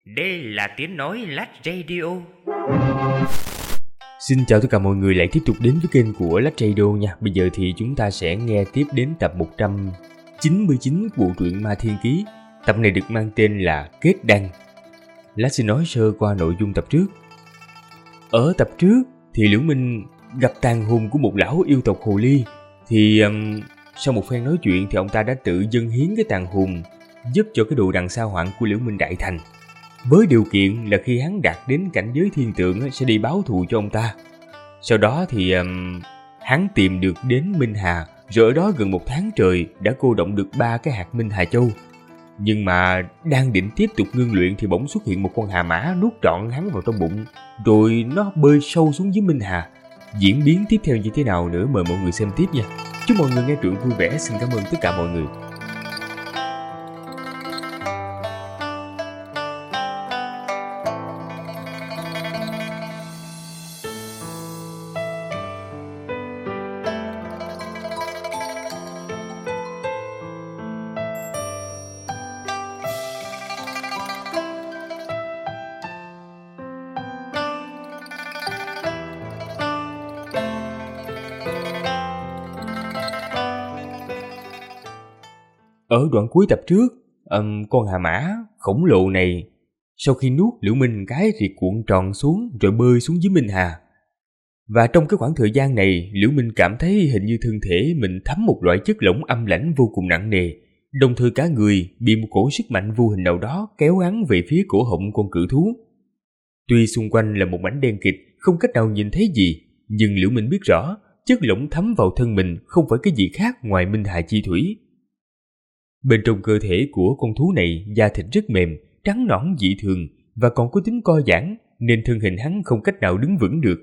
Đây là tiếng nói Lách Radio. Xin chào tất cả mọi người lại tiếp tục đến với kênh của Lách Radio nha. Bây giờ thì chúng ta sẽ nghe tiếp đến tập 199 của bộ truyện Ma Thiên Ký. Tập này được mang tên là Kết Đăng. Lách xin nói sơ qua nội dung tập trước. Ở tập trước thì Liễu Minh gặp tàn hồn của một lão yêu tộc hồ ly. Thì sau một phen nói chuyện thì ông ta đã tự dâng hiến cái tàn hồn giúp cho cái đồ đằng sao hoạn của Liễu Minh đại thành. Với điều kiện là khi hắn đạt đến cảnh giới thiên tượng sẽ đi báo thù cho ông ta. Sau đó thì hắn tìm được đến Minh Hà, rồi ở đó gần 1 tháng trời đã cô động được 3 cái hạt Minh Hà Châu. Nhưng mà đang định tiếp tục ngưng luyện thì bỗng xuất hiện một con hà mã nuốt trọn hắn vào trong bụng, rồi nó bơi sâu xuống dưới Minh Hà. Diễn biến tiếp theo như thế nào nữa mời mọi người xem tiếp nha. Chúc mọi người nghe truyện vui vẻ. Xin cảm ơn tất cả mọi người. Ở đoạn cuối tập trước, con hà mã khổng lồ này sau khi nuốt Liễu Minh cái thì cuộn tròn xuống rồi bơi xuống dưới Minh Hà. Và trong cái khoảng thời gian này, Liễu Minh cảm thấy hình như thân thể mình thấm một loại chất lỏng âm lãnh vô cùng nặng nề, đồng thời cả người bị một cổ sức mạnh vô hình nào đó kéo hắn về phía cổ họng con cự thú. Tuy xung quanh là một mảnh đen kịt, không cách nào nhìn thấy gì, nhưng Liễu Minh biết rõ chất lỏng thấm vào thân mình không phải cái gì khác ngoài Minh Hà chi thủy. Bên trong cơ thể của con thú này da thịt rất mềm, trắng nõn dị thường và còn có tính co giãn nên thân hình hắn không cách nào đứng vững được.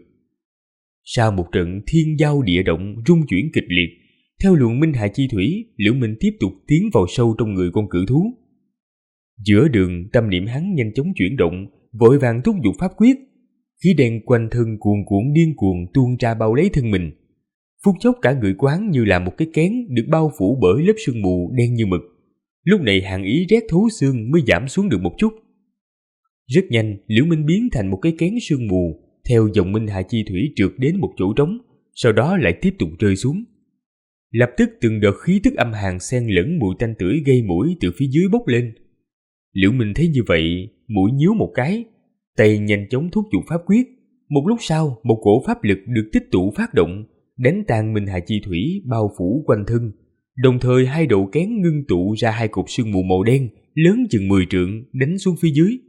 Sau một trận thiên giao địa động rung chuyển kịch liệt, theo luồng Minh Hà chi thủy, Liễu Minh tiếp tục tiến vào sâu trong người con cự thú. Giữa đường, tâm niệm hắn nhanh chóng chuyển động, vội vàng thúc giục pháp quyết. Khí đen quanh thân cuồn cuộn điên cuồng tuôn ra bao lấy thân mình. Phút chốc cả người của hắn như là một cái kén được bao phủ bởi lớp sương mù đen như mực. Lúc này hàn ý rét thấu xương mới giảm xuống được một chút. Rất nhanh, Liễu Minh biến thành một cái kén sương mù, theo dòng Minh Hà chi thủy trượt đến một chỗ trống, sau đó lại tiếp tục rơi xuống. Lập tức từng đợt khí tức âm hàn xen lẫn mùi tanh tưởi gây mũi từ phía dưới bốc lên. Liễu Minh thấy như vậy, mũi nhíu một cái, tay nhanh chóng thúc giục pháp quyết. Một lúc sau, một cổ pháp lực được tích tụ phát động, đánh tan Minh Hà chi thủy bao phủ quanh thân. Đồng thời hai độ kén ngưng tụ ra 2 cục sương mù màu đen lớn chừng 10 trượng đánh xuống phía dưới.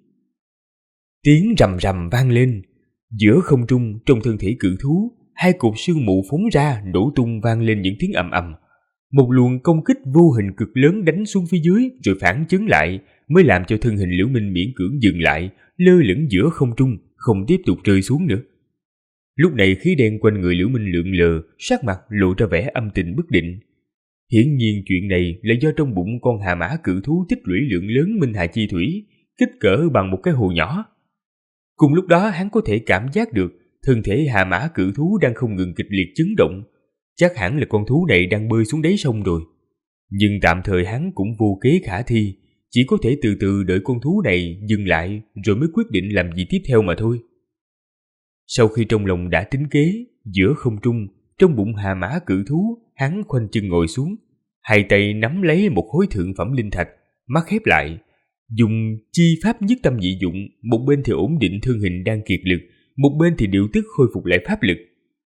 Tiếng rầm rầm vang lên. Giữa không trung trong thân thể cự thú, 2 cục sương mù phóng ra nổ tung vang lên những tiếng ầm ầm. Một luồng công kích vô hình cực lớn đánh xuống phía dưới rồi phản chấn lại mới làm cho thân hình Liễu Minh miễn cưỡng dừng lại, lơ lửng giữa không trung, không tiếp tục rơi xuống nữa. Lúc này khí đen quanh người Liễu Minh lượn lờ, sắc mặt lộ ra vẻ âm tình bất định. Hiển nhiên chuyện này là do trong bụng con hà mã cự thú tích lũy lượng lớn Minh Hà chi thủy, kích cỡ bằng một cái hồ nhỏ. Cùng lúc đó hắn có thể cảm giác được thân thể hà mã cự thú đang không ngừng kịch liệt chấn động. Chắc hẳn là con thú này đang bơi xuống đáy sông rồi. Nhưng tạm thời hắn cũng vô kế khả thi, chỉ có thể từ từ đợi con thú này dừng lại rồi mới quyết định làm gì tiếp theo mà thôi. Sau khi trong lòng đã tính kế, giữa không trung, trong bụng hà mã cự thú, hắn khoanh chân ngồi xuống, 2 tay nắm lấy một khối thượng phẩm linh thạch, mắt khép lại, dùng chi pháp nhất tâm nhị dụng, một bên thì ổn định thân hình đang kiệt lực, một bên thì điều tức khôi phục lại pháp lực.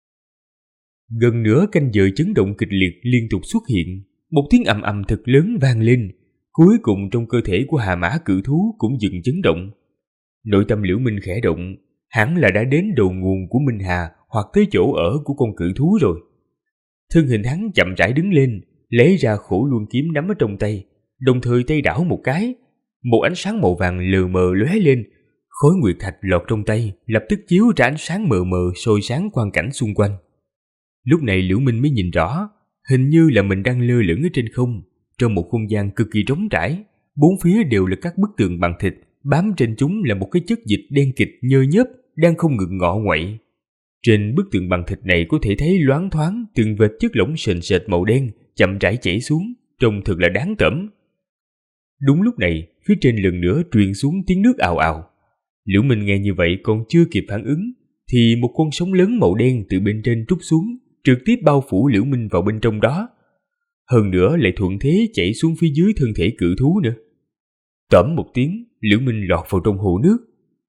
Gần nửa canh giờ chấn động kịch liệt liên tục xuất hiện, một tiếng ầm ầm thật lớn vang lên, cuối cùng trong cơ thể của hà mã cự thú cũng dừng chấn động. Nội tâm Liễu Minh khẽ động, hẳn là đã đến đầu nguồn của Minh Hà hoặc tới chỗ ở của con cự thú rồi. Thân hình hắn chậm rãi đứng lên, lấy ra khổ luân kiếm nắm ở trong tay, đồng thời tay đảo một cái, một ánh sáng màu vàng lờ mờ lóe lên, khối nguyệt thạch lọt trong tay, lập tức chiếu ra ánh sáng mờ mờ soi sáng quang cảnh xung quanh. Lúc này Liễu Minh mới nhìn rõ, hình như là mình đang lơ lửng ở trên không, trong một không gian cực kỳ trống trải, bốn phía đều là các bức tường bằng thịt, bám trên chúng là một cái chất dịch đen kịt nhơ nhớp đang không ngừng ngọ nguậy. Trên bức tường bằng thịt này có thể thấy loáng thoáng từng vệt chất lỏng sền sệt màu đen chậm rãi chảy xuống, trông thật là đáng tởm. Đúng lúc này, phía trên lần nữa truyền xuống tiếng nước ào ào. Liễu Minh nghe như vậy còn chưa kịp phản ứng, thì một con sóng lớn màu đen từ bên trên trút xuống, trực tiếp bao phủ Liễu Minh vào bên trong đó. Hơn nữa lại thuận thế chảy xuống phía dưới thân thể cự thú nữa. Tẩm một tiếng, Liễu Minh lọt vào trong hồ nước.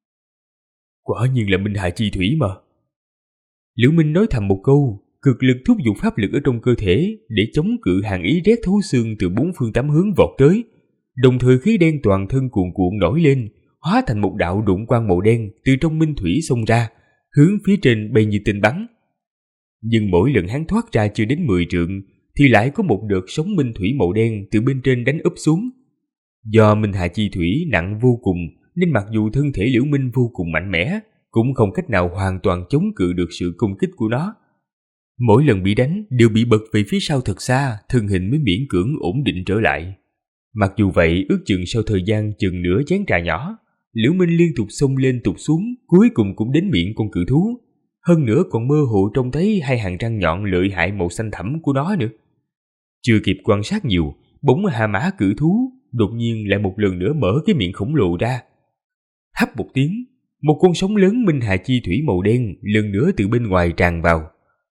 Quả nhiên là Minh Hà chi thủy mà. Liễu Minh nói thầm một câu, cực lực thúc giục pháp lực ở trong cơ thể để chống cự hàn ý rét thấu xương từ bốn phương tám hướng vọt tới. Đồng thời khí đen toàn thân cuồn cuộn nổi lên, hóa thành một đạo đụng quang màu đen từ trong minh thủy xông ra, hướng phía trên bay như tên bắn. Nhưng mỗi lần hắn thoát ra chưa đến 10 trượng, thì lại có một đợt sóng minh thủy màu đen từ bên trên đánh úp xuống. Do Minh Hà chi thủy nặng vô cùng, nên mặc dù thân thể Liễu Minh vô cùng mạnh mẽ, cũng không cách nào hoàn toàn chống cự được sự công kích của nó. Mỗi lần bị đánh đều bị bật về phía sau thật xa, thân hình mới miễn cưỡng ổn định trở lại. Mặc dù vậy, ước chừng sau thời gian chừng nửa chén trà nhỏ, Liễu Minh liên tục xông lên tụt xuống, cuối cùng cũng đến miệng con cự thú. Hơn nữa còn mơ hồ trông thấy hai hàm răng nhọn lợi hại màu xanh thẳm của nó nữa. Chưa kịp quan sát nhiều, bỗng Hà Mã cự thú đột nhiên lại một lần nữa mở cái miệng khổng lồ ra. Hấp một tiếng, một con sóng lớn Minh Hà chi thủy màu đen lần nữa từ bên ngoài tràn vào.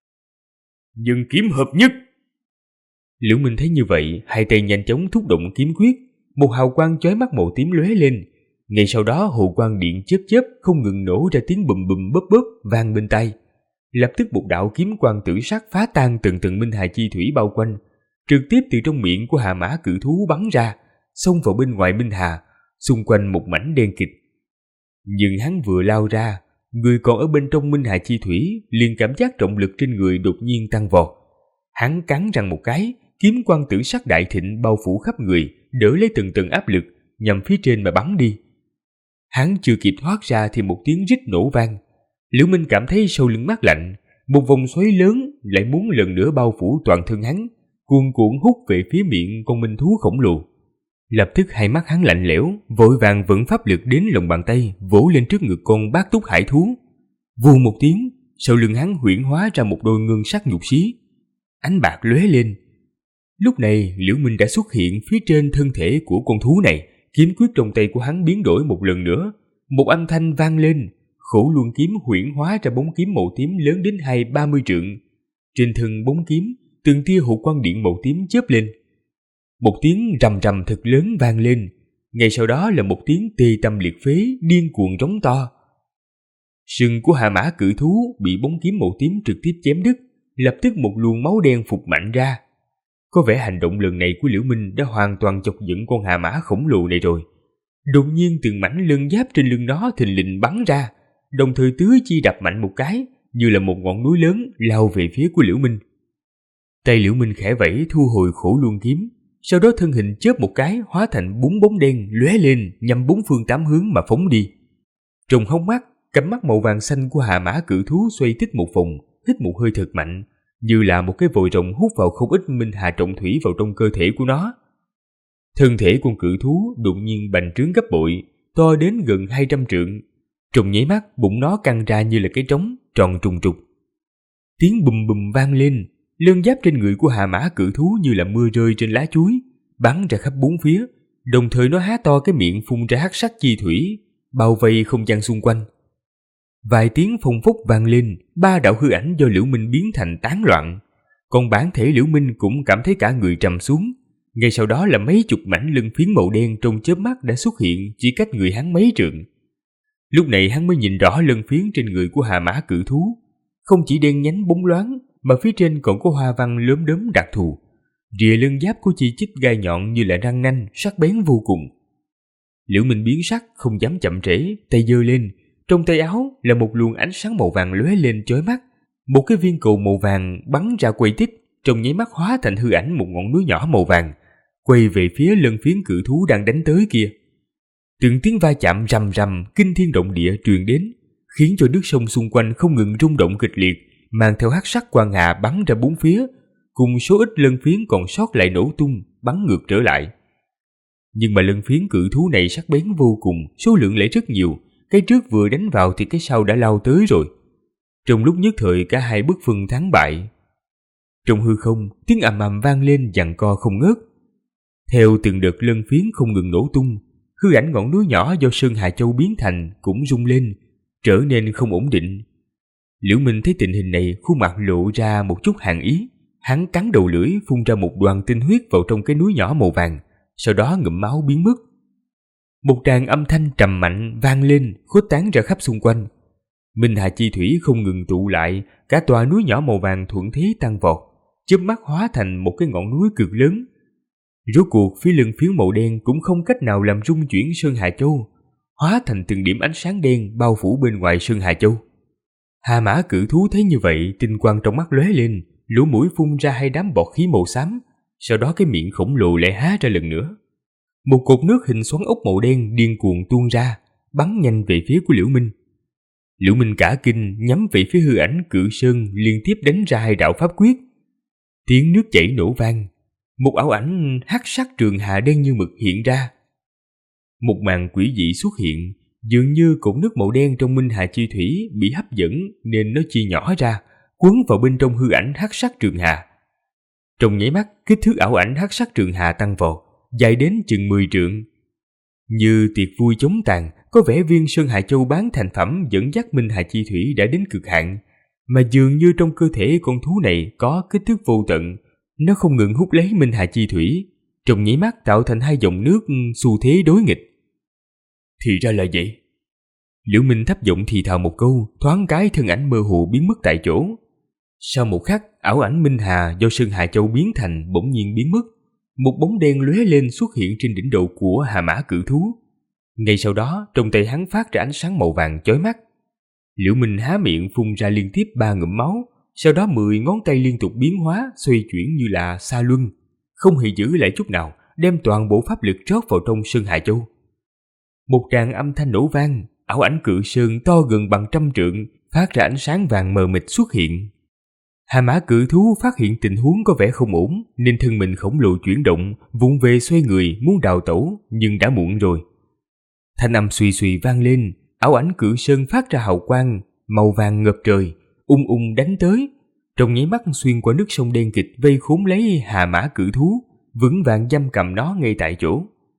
Nhưng kiếm hợp nhất. Liễu Minh thấy như vậy, hai tay nhanh chóng thúc động kiếm quyết, một hào quang chói mắt màu tím lóe lên. Ngay sau đó hồ quang điện chớp chớp không ngừng nổ ra tiếng bùm bùm bóp bóp vang bên tai. Lập tức một đạo kiếm quang tử sắc phá tan từng tầng Minh Hà chi thủy bao quanh, trực tiếp từ trong miệng của Hà Mã cự thú bắn ra, xông vào bên ngoài Minh Hà, xung quanh một mảnh đen kịt. Nhưng hắn vừa lao ra, người còn ở bên trong Minh Hà chi thủy liền cảm giác trọng lực trên người đột nhiên tăng vọt. Hắn cắn răng một cái, kiếm quang tử sắc đại thịnh bao phủ khắp người, đỡ lấy từng tầng áp lực, nhằm phía trên mà bắn đi. Hắn chưa kịp thoát ra thì một tiếng rít nổ vang. Liễu Minh cảm thấy sau lưng mát lạnh, một vòng xoáy lớn lại muốn lần nữa bao phủ toàn thân hắn, cuồn cuộn hút về phía miệng con minh thú khổng lồ. Lập tức hai mắt hắn lạnh lẽo, vội vàng vận pháp lực đến lòng bàn tay, vỗ lên trước ngực con bát túc hải thú. Vù một tiếng, sau lưng hắn huyễn hóa ra một đôi ngân sắc nhục xí. Ánh bạc lóe lên. Lúc này Liễu Minh đã xuất hiện phía trên thân thể của con thú này, kiếm quyết trong tay của hắn biến đổi một lần nữa. Một âm thanh vang lên, Khổ Luân kiếm huyễn hóa ra bóng kiếm màu tím lớn đến 20-30 trượng. Trên thân bóng kiếm, từng tia hồ quang điện màu tím chớp lên. Một tiếng rầm rầm thật lớn vang lên, ngay sau đó là một tiếng tê tâm liệt phế điên cuồng rống to. Sừng của Hà Mã cự thú bị bóng kiếm màu tím trực tiếp chém đứt, lập tức một luồng máu đen phụt mạnh ra. Có vẻ hành động lần này của Liễu Minh đã hoàn toàn chọc giận con Hà Mã khổng lồ này rồi. Đột nhiên từng mảnh lân giáp trên lưng nó thình lình bắn ra, đồng thời tứ chi đập mạnh một cái, như là một ngọn núi lớn lao về phía của Liễu Minh. Tay Liễu Minh khẽ vẫy thu hồi Khổ Luân kiếm, sau đó thân hình chớp một cái hóa thành 4 bóng đen lóe lên nhằm 4 phương 8 hướng mà phóng đi. Trong hốc mắt, cặp mắt màu vàng xanh của Hà Mã cự thú xoay tít một vòng, hít một hơi thật mạnh, như là một cái vòi rồng hút vào không ít Minh Hà trọng thủy vào trong cơ thể của nó. Thân thể con cự thú đột nhiên bành trướng gấp bội, to đến gần 200 trượng. Trong nháy mắt, bụng nó căng ra như là cái trống, tròn trùng trục. Tiếng bùm bùm vang lên, lân giáp trên người của Hà Mã cự thú như là mưa rơi trên lá chuối, bắn ra khắp bốn phía, đồng thời nó há to cái miệng phun ra hắc sắc chi thủy, bao vây không gian xung quanh. Vài tiếng phong phốc vang lên, 3 đạo hư ảnh do Liễu Minh biến thành tán loạn. Còn bản thể Liễu Minh cũng cảm thấy cả người trầm xuống. Ngay sau đó là mấy chục mảnh lân phiến màu đen trong chớp mắt đã xuất hiện chỉ cách người hắn mấy trượng. Lúc này hắn mới nhìn rõ lân phiến trên người của Hà Mã cự thú, không chỉ đen nhánh bóng loáng mà phía trên còn có hoa văn lốm đốm đặc thù. Rìa lân giáp của chi chít gai nhọn như là răng nanh, sắc bén vô cùng. Liễu Minh biến sắc, không dám chậm trễ, tay giơ lên, trong tay áo là một luồng ánh sáng màu vàng lóe lên chói mắt. Một cái viên cầu màu vàng bắn ra quay tít, trong nháy mắt hóa thành hư ảnh một ngọn núi nhỏ màu vàng, quay về phía lân phiến cự thú đang đánh tới kia. Từng tiếng va chạm rầm rầm kinh thiên động địa truyền đến, khiến cho nước sông xung quanh không ngừng rung động kịch liệt, mang theo hắc sắc quang hà bắn ra bốn phía, cùng số ít lân phiến còn sót lại nổ tung, bắn ngược trở lại. Nhưng mà lân phiến cự thú này sắc bén vô cùng, số lượng lại rất nhiều, cái trước vừa đánh vào thì cái sau đã lao tới rồi. Trong lúc nhất thời cả hai bất phân thắng bại. Trong hư không, tiếng ầm ầm vang lên giằng co không ngớt. Theo từng đợt lân phiến không ngừng nổ tung, hư ảnh ngọn núi nhỏ do Sơn Hà Châu biến thành cũng rung lên, trở nên không ổn định. Liễu Minh thấy tình hình này, khuôn mặt lộ ra một chút hàn ý. Hắn cắn đầu lưỡi phun ra một đoàn tinh huyết vào trong cái núi nhỏ màu vàng, sau đó ngụm máu biến mất. Một tràng âm thanh trầm mạnh vang lên, khuếch tán ra khắp xung quanh. Minh Hà chi thủy không ngừng tụ lại, cả tòa núi nhỏ màu vàng thuận thế tăng vọt, chớp mắt hóa thành một cái ngọn núi cực lớn. Rốt cuộc phía lưng phiến màu đen cũng không cách nào làm rung chuyển Sơn Hà Châu, hóa thành từng điểm ánh sáng đen bao phủ bên ngoài Sơn Hà Châu. Hà Mã cự thú thấy như vậy, tinh quang trong mắt lóe lên, lỗ mũi phun ra hai đám bọt khí màu xám, sau đó cái miệng khổng lồ lại há ra lần nữa. Một cột nước hình xoắn ốc màu đen điên cuồng tuôn ra, bắn nhanh về phía của Liễu Minh. Liễu Minh cả kinh nhắm về phía hư ảnh cự sơn, liên tiếp đánh ra hai đạo pháp quyết. Tiếng nước chảy nổ vang, một ảo ảnh hắc sắc trường hà đen như mực hiện ra. Một màn quỷ dị xuất hiện, dường như cột nước màu đen trong Minh Hà chi thủy bị hấp dẫn nên nó chia nhỏ ra, quấn vào bên trong hư ảnh hắc sắc trường hà. Trong nháy mắt, kích thước ảo ảnh hắc sắc trường hà tăng vọt, dài đến chừng 10 trượng. Như tiệc vui chống tàn, có vẻ viên Sơn Hà Châu bán thành phẩm dẫn dắt Minh Hà chi thủy đã đến cực hạn, mà dường như trong cơ thể con thú này có kích thước vô tận, nó không ngừng hút lấy Minh Hà chi thủy, trong nháy mắt tạo thành hai dòng nước xu thế đối nghịch. Thì ra là vậy. Liễu Minh thấp giọng thì thào một câu, thoáng cái thân ảnh mơ hồ biến mất tại chỗ. Sau một khắc, ảo ảnh Minh Hà do Sơn Hà Châu biến thành bỗng nhiên biến mất. Một bóng đen lóe lên xuất hiện trên đỉnh đầu của Hà Mã cự thú. Ngay sau đó, trong tay hắn phát ra ánh sáng màu vàng chói mắt. Liễu Minh há miệng phun ra liên tiếp 3 ngụm máu, sau đó 10 ngón tay liên tục biến hóa, xoay chuyển như là sa luân, không hề giữ lại chút nào, đem toàn bộ pháp lực rót vào trong Sơn Hà Châu. Một tràng âm thanh nổ vang, ảo ảnh cự sơn to gần bằng 100 trượng, phát ra ánh sáng vàng mờ mịt xuất hiện. Hà Mã cự thú phát hiện tình huống có vẻ không ổn, nên thân mình khổng lồ chuyển động, vụng về xoay người muốn đào tẩu, nhưng đã muộn rồi. Thanh âm suy suy vang lên, ảo ảnh cự sơn phát ra hào quang màu vàng ngập trời, ung ung đánh tới, trong nháy mắt xuyên qua nước sông đen kịt vây khốn lấy Hà Mã cự thú, vững vàng giam cầm nó ngay tại chỗ.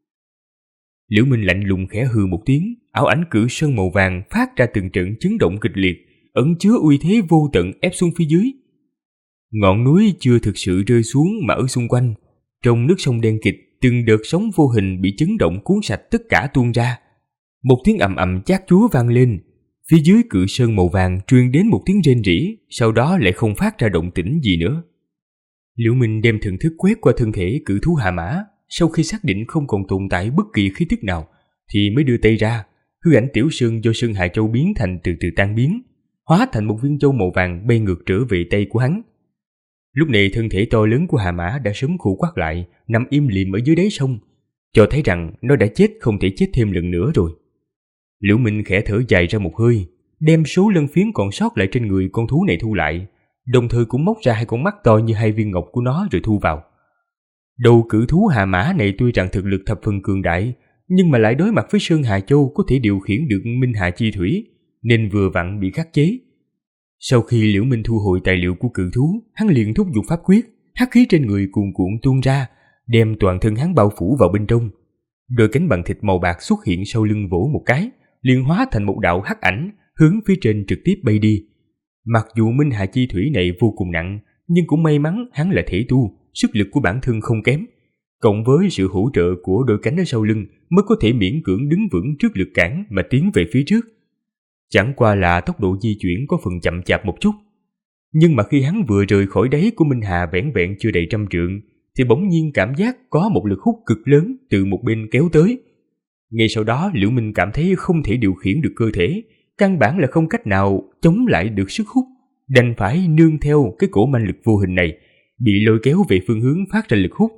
Liễu Minh lạnh lùng khẽ hừ một tiếng, ảo ảnh cự sơn màu vàng phát ra từng trận chấn động kịch liệt, ẩn chứa uy thế vô tận ép xuống phía dưới. Ngọn núi chưa thực sự rơi xuống mà ở xung quanh, trong nước sông đen kịt, từng đợt sóng vô hình bị chấn động cuốn sạch tất cả tuôn ra. Một tiếng ầm ầm chát chúa vang lên, phía dưới cự sơn màu vàng truyền đến một tiếng rên rỉ, sau đó lại không phát ra động tĩnh gì nữa. Liễu Minh đem thần thức quét qua thân thể cự thú Hà Mã, sau khi xác định không còn tồn tại bất kỳ khí tức nào, thì mới đưa tay ra, hư ảnh tiểu sơn do Sơn Hà Châu biến thành từ từ tan biến, hóa thành một viên châu màu vàng bay ngược trở về tay của hắn. Lúc này thân thể to lớn của Hà Mã đã sớm khô quắt lại, nằm im lìm ở dưới đáy sông, cho thấy rằng nó đã chết không thể chết thêm lần nữa rồi. Liễu Minh khẽ thở dài ra một hơi, đem số lân phiến còn sót lại trên người con thú này thu lại, đồng thời cũng móc ra hai con mắt to như hai viên ngọc của nó rồi thu vào. Đầu cự thú Hà Mã này tuy rằng thực lực thập phần cường đại, nhưng mà lại đối mặt với Sơn Hà Châu có thể điều khiển được Minh Hà chi thủy, nên vừa vặn bị khắc chế. Sau khi Liễu Minh thu hồi tài liệu của cự thú, hắn liền thúc giục pháp quyết, hắc khí trên người cuồn cuộn tuôn ra, đem toàn thân hắn bao phủ vào bên trong. Đôi cánh bằng thịt màu bạc xuất hiện sau lưng vỗ một cái, liền hóa thành một đạo hắc ảnh, hướng phía trên trực tiếp bay đi. Mặc dù Minh Hà chi thủy này vô cùng nặng, nhưng cũng may mắn hắn là thể tu, sức lực của bản thân không kém, cộng với sự hỗ trợ của đôi cánh ở sau lưng mới có thể miễn cưỡng đứng vững trước lực cản mà tiến về phía trước. Chẳng qua là tốc độ di chuyển có phần chậm chạp một chút. Nhưng mà khi hắn vừa rời khỏi đáy của Minh Hà vẻn vẹn chưa đầy 100 trượng, thì bỗng nhiên cảm giác có một lực hút cực lớn từ một bên kéo tới. Ngay sau đó Liễu Minh cảm thấy không thể điều khiển được cơ thể, căn bản là không cách nào chống lại được sức hút, đành phải nương theo cái cổ manh lực vô hình này, bị lôi kéo về phương hướng phát ra lực hút.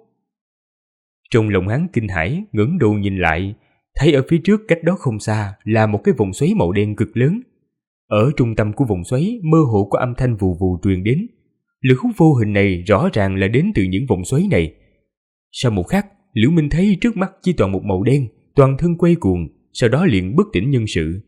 Trong lòng hắn kinh hãi, ngẩng đầu nhìn lại, thấy ở phía trước cách đó không xa là một cái vòng xoáy màu đen cực lớn. Ở trung tâm của vòng xoáy mơ hồ có âm thanh vù vù truyền đến. Lực hút vô hình này rõ ràng là đến từ những vòng xoáy này. Sau một khắc, Liễu Minh thấy trước mắt chỉ toàn một màu đen, toàn thân quay cuồng, sau đó liền bất tỉnh nhân sự.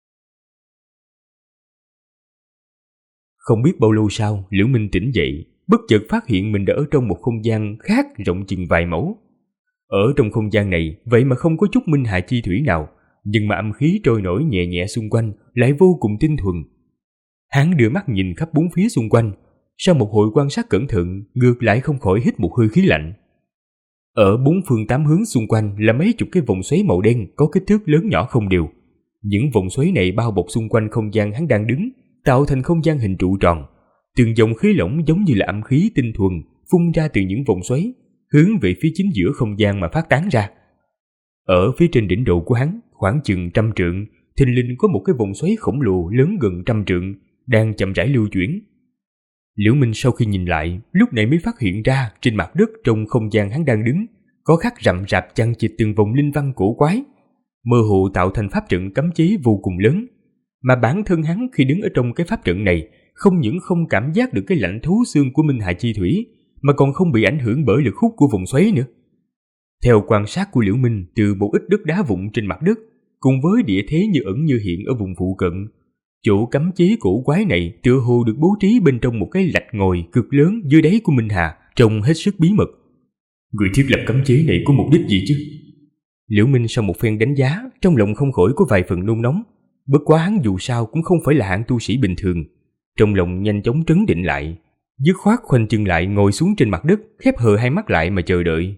Không biết bao lâu sau, Liễu Minh tỉnh dậy, bất chợt phát hiện mình đã ở trong một không gian khác rộng chừng vài mẫu. Ở trong không gian này, vậy mà không có chút minh hà chi thủy nào, nhưng mà âm khí trôi nổi nhẹ nhẹ xung quanh lại vô cùng tinh thuần. Hắn đưa mắt nhìn khắp bốn phía xung quanh, sau một hồi quan sát cẩn thận, ngược lại không khỏi hít một hơi khí lạnh. Ở bốn phương tám hướng xung quanh là mấy chục cái vòng xoáy màu đen có kích thước lớn nhỏ không đều. Những vòng xoáy này bao bọc xung quanh không gian hắn đang đứng, tạo thành không gian hình trụ tròn. Từng dòng khí lỏng giống như là âm khí tinh thuần phun ra từ những vòng xoáy, hướng về phía chính giữa không gian mà phát tán ra. Ở phía trên đỉnh đầu của hắn, khoảng chừng 100 trượng, thình lình có một cái vòng xoáy khổng lồ lớn gần 100 trượng, đang chậm rãi lưu chuyển. Liễu Minh sau khi nhìn lại, lúc này mới phát hiện ra trên mặt đất trong không gian hắn đang đứng, có khắc rậm rạp chằng chịt từng vòng linh văn cổ quái, mơ hồ tạo thành pháp trận cấm chế vô cùng lớn. Mà bản thân hắn khi đứng ở trong cái pháp trận này, không những không cảm giác được cái lạnh thấu xương của minh hà chi thủy, mà còn không bị ảnh hưởng bởi lực hút của vòng xoáy nữa. Theo quan sát của Liễu Minh từ một ít đất đá vụn trên mặt đất, cùng với địa thế như ẩn như hiện ở vùng phụ cận, chỗ cấm chế cổ quái này tựa hồ được bố trí bên trong một cái lạch ngòi cực lớn dưới đáy của Minh Hà, trông hết sức bí mật. Người thiết lập cấm chế này có mục đích gì chứ? Liễu Minh sau một phen đánh giá, trong lòng không khỏi có vài phần nôn nóng. Bất quá hắn dù sao cũng không phải là hạng tu sĩ bình thường, trong lòng nhanh chóng trấn định lại, dứt khoát khoanh chân lại ngồi xuống trên mặt đất, khép hờ hai mắt lại mà chờ đợi.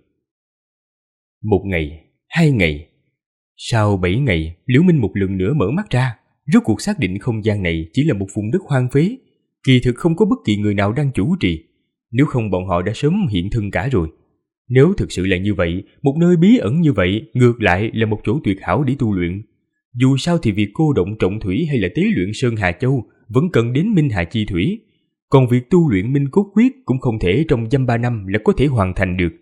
1 ngày, 2 ngày. Sau 7 ngày, Liễu Minh một lần nữa mở mắt ra, rốt cuộc xác định không gian này chỉ là một vùng đất hoang phế, kỳ thực không có bất kỳ người nào đang chủ trì, nếu không bọn họ đã sớm hiện thân cả rồi. Nếu thực sự là như vậy, một nơi bí ẩn như vậy ngược lại là một chỗ tuyệt hảo để tu luyện. Dù sao thì việc cô động trọng thủy hay là tế luyện Sơn Hà Châu vẫn cần đến minh hà chi thủy, còn việc tu luyện minh cốt quyết cũng không thể trong dăm 3 năm là có thể hoàn thành được.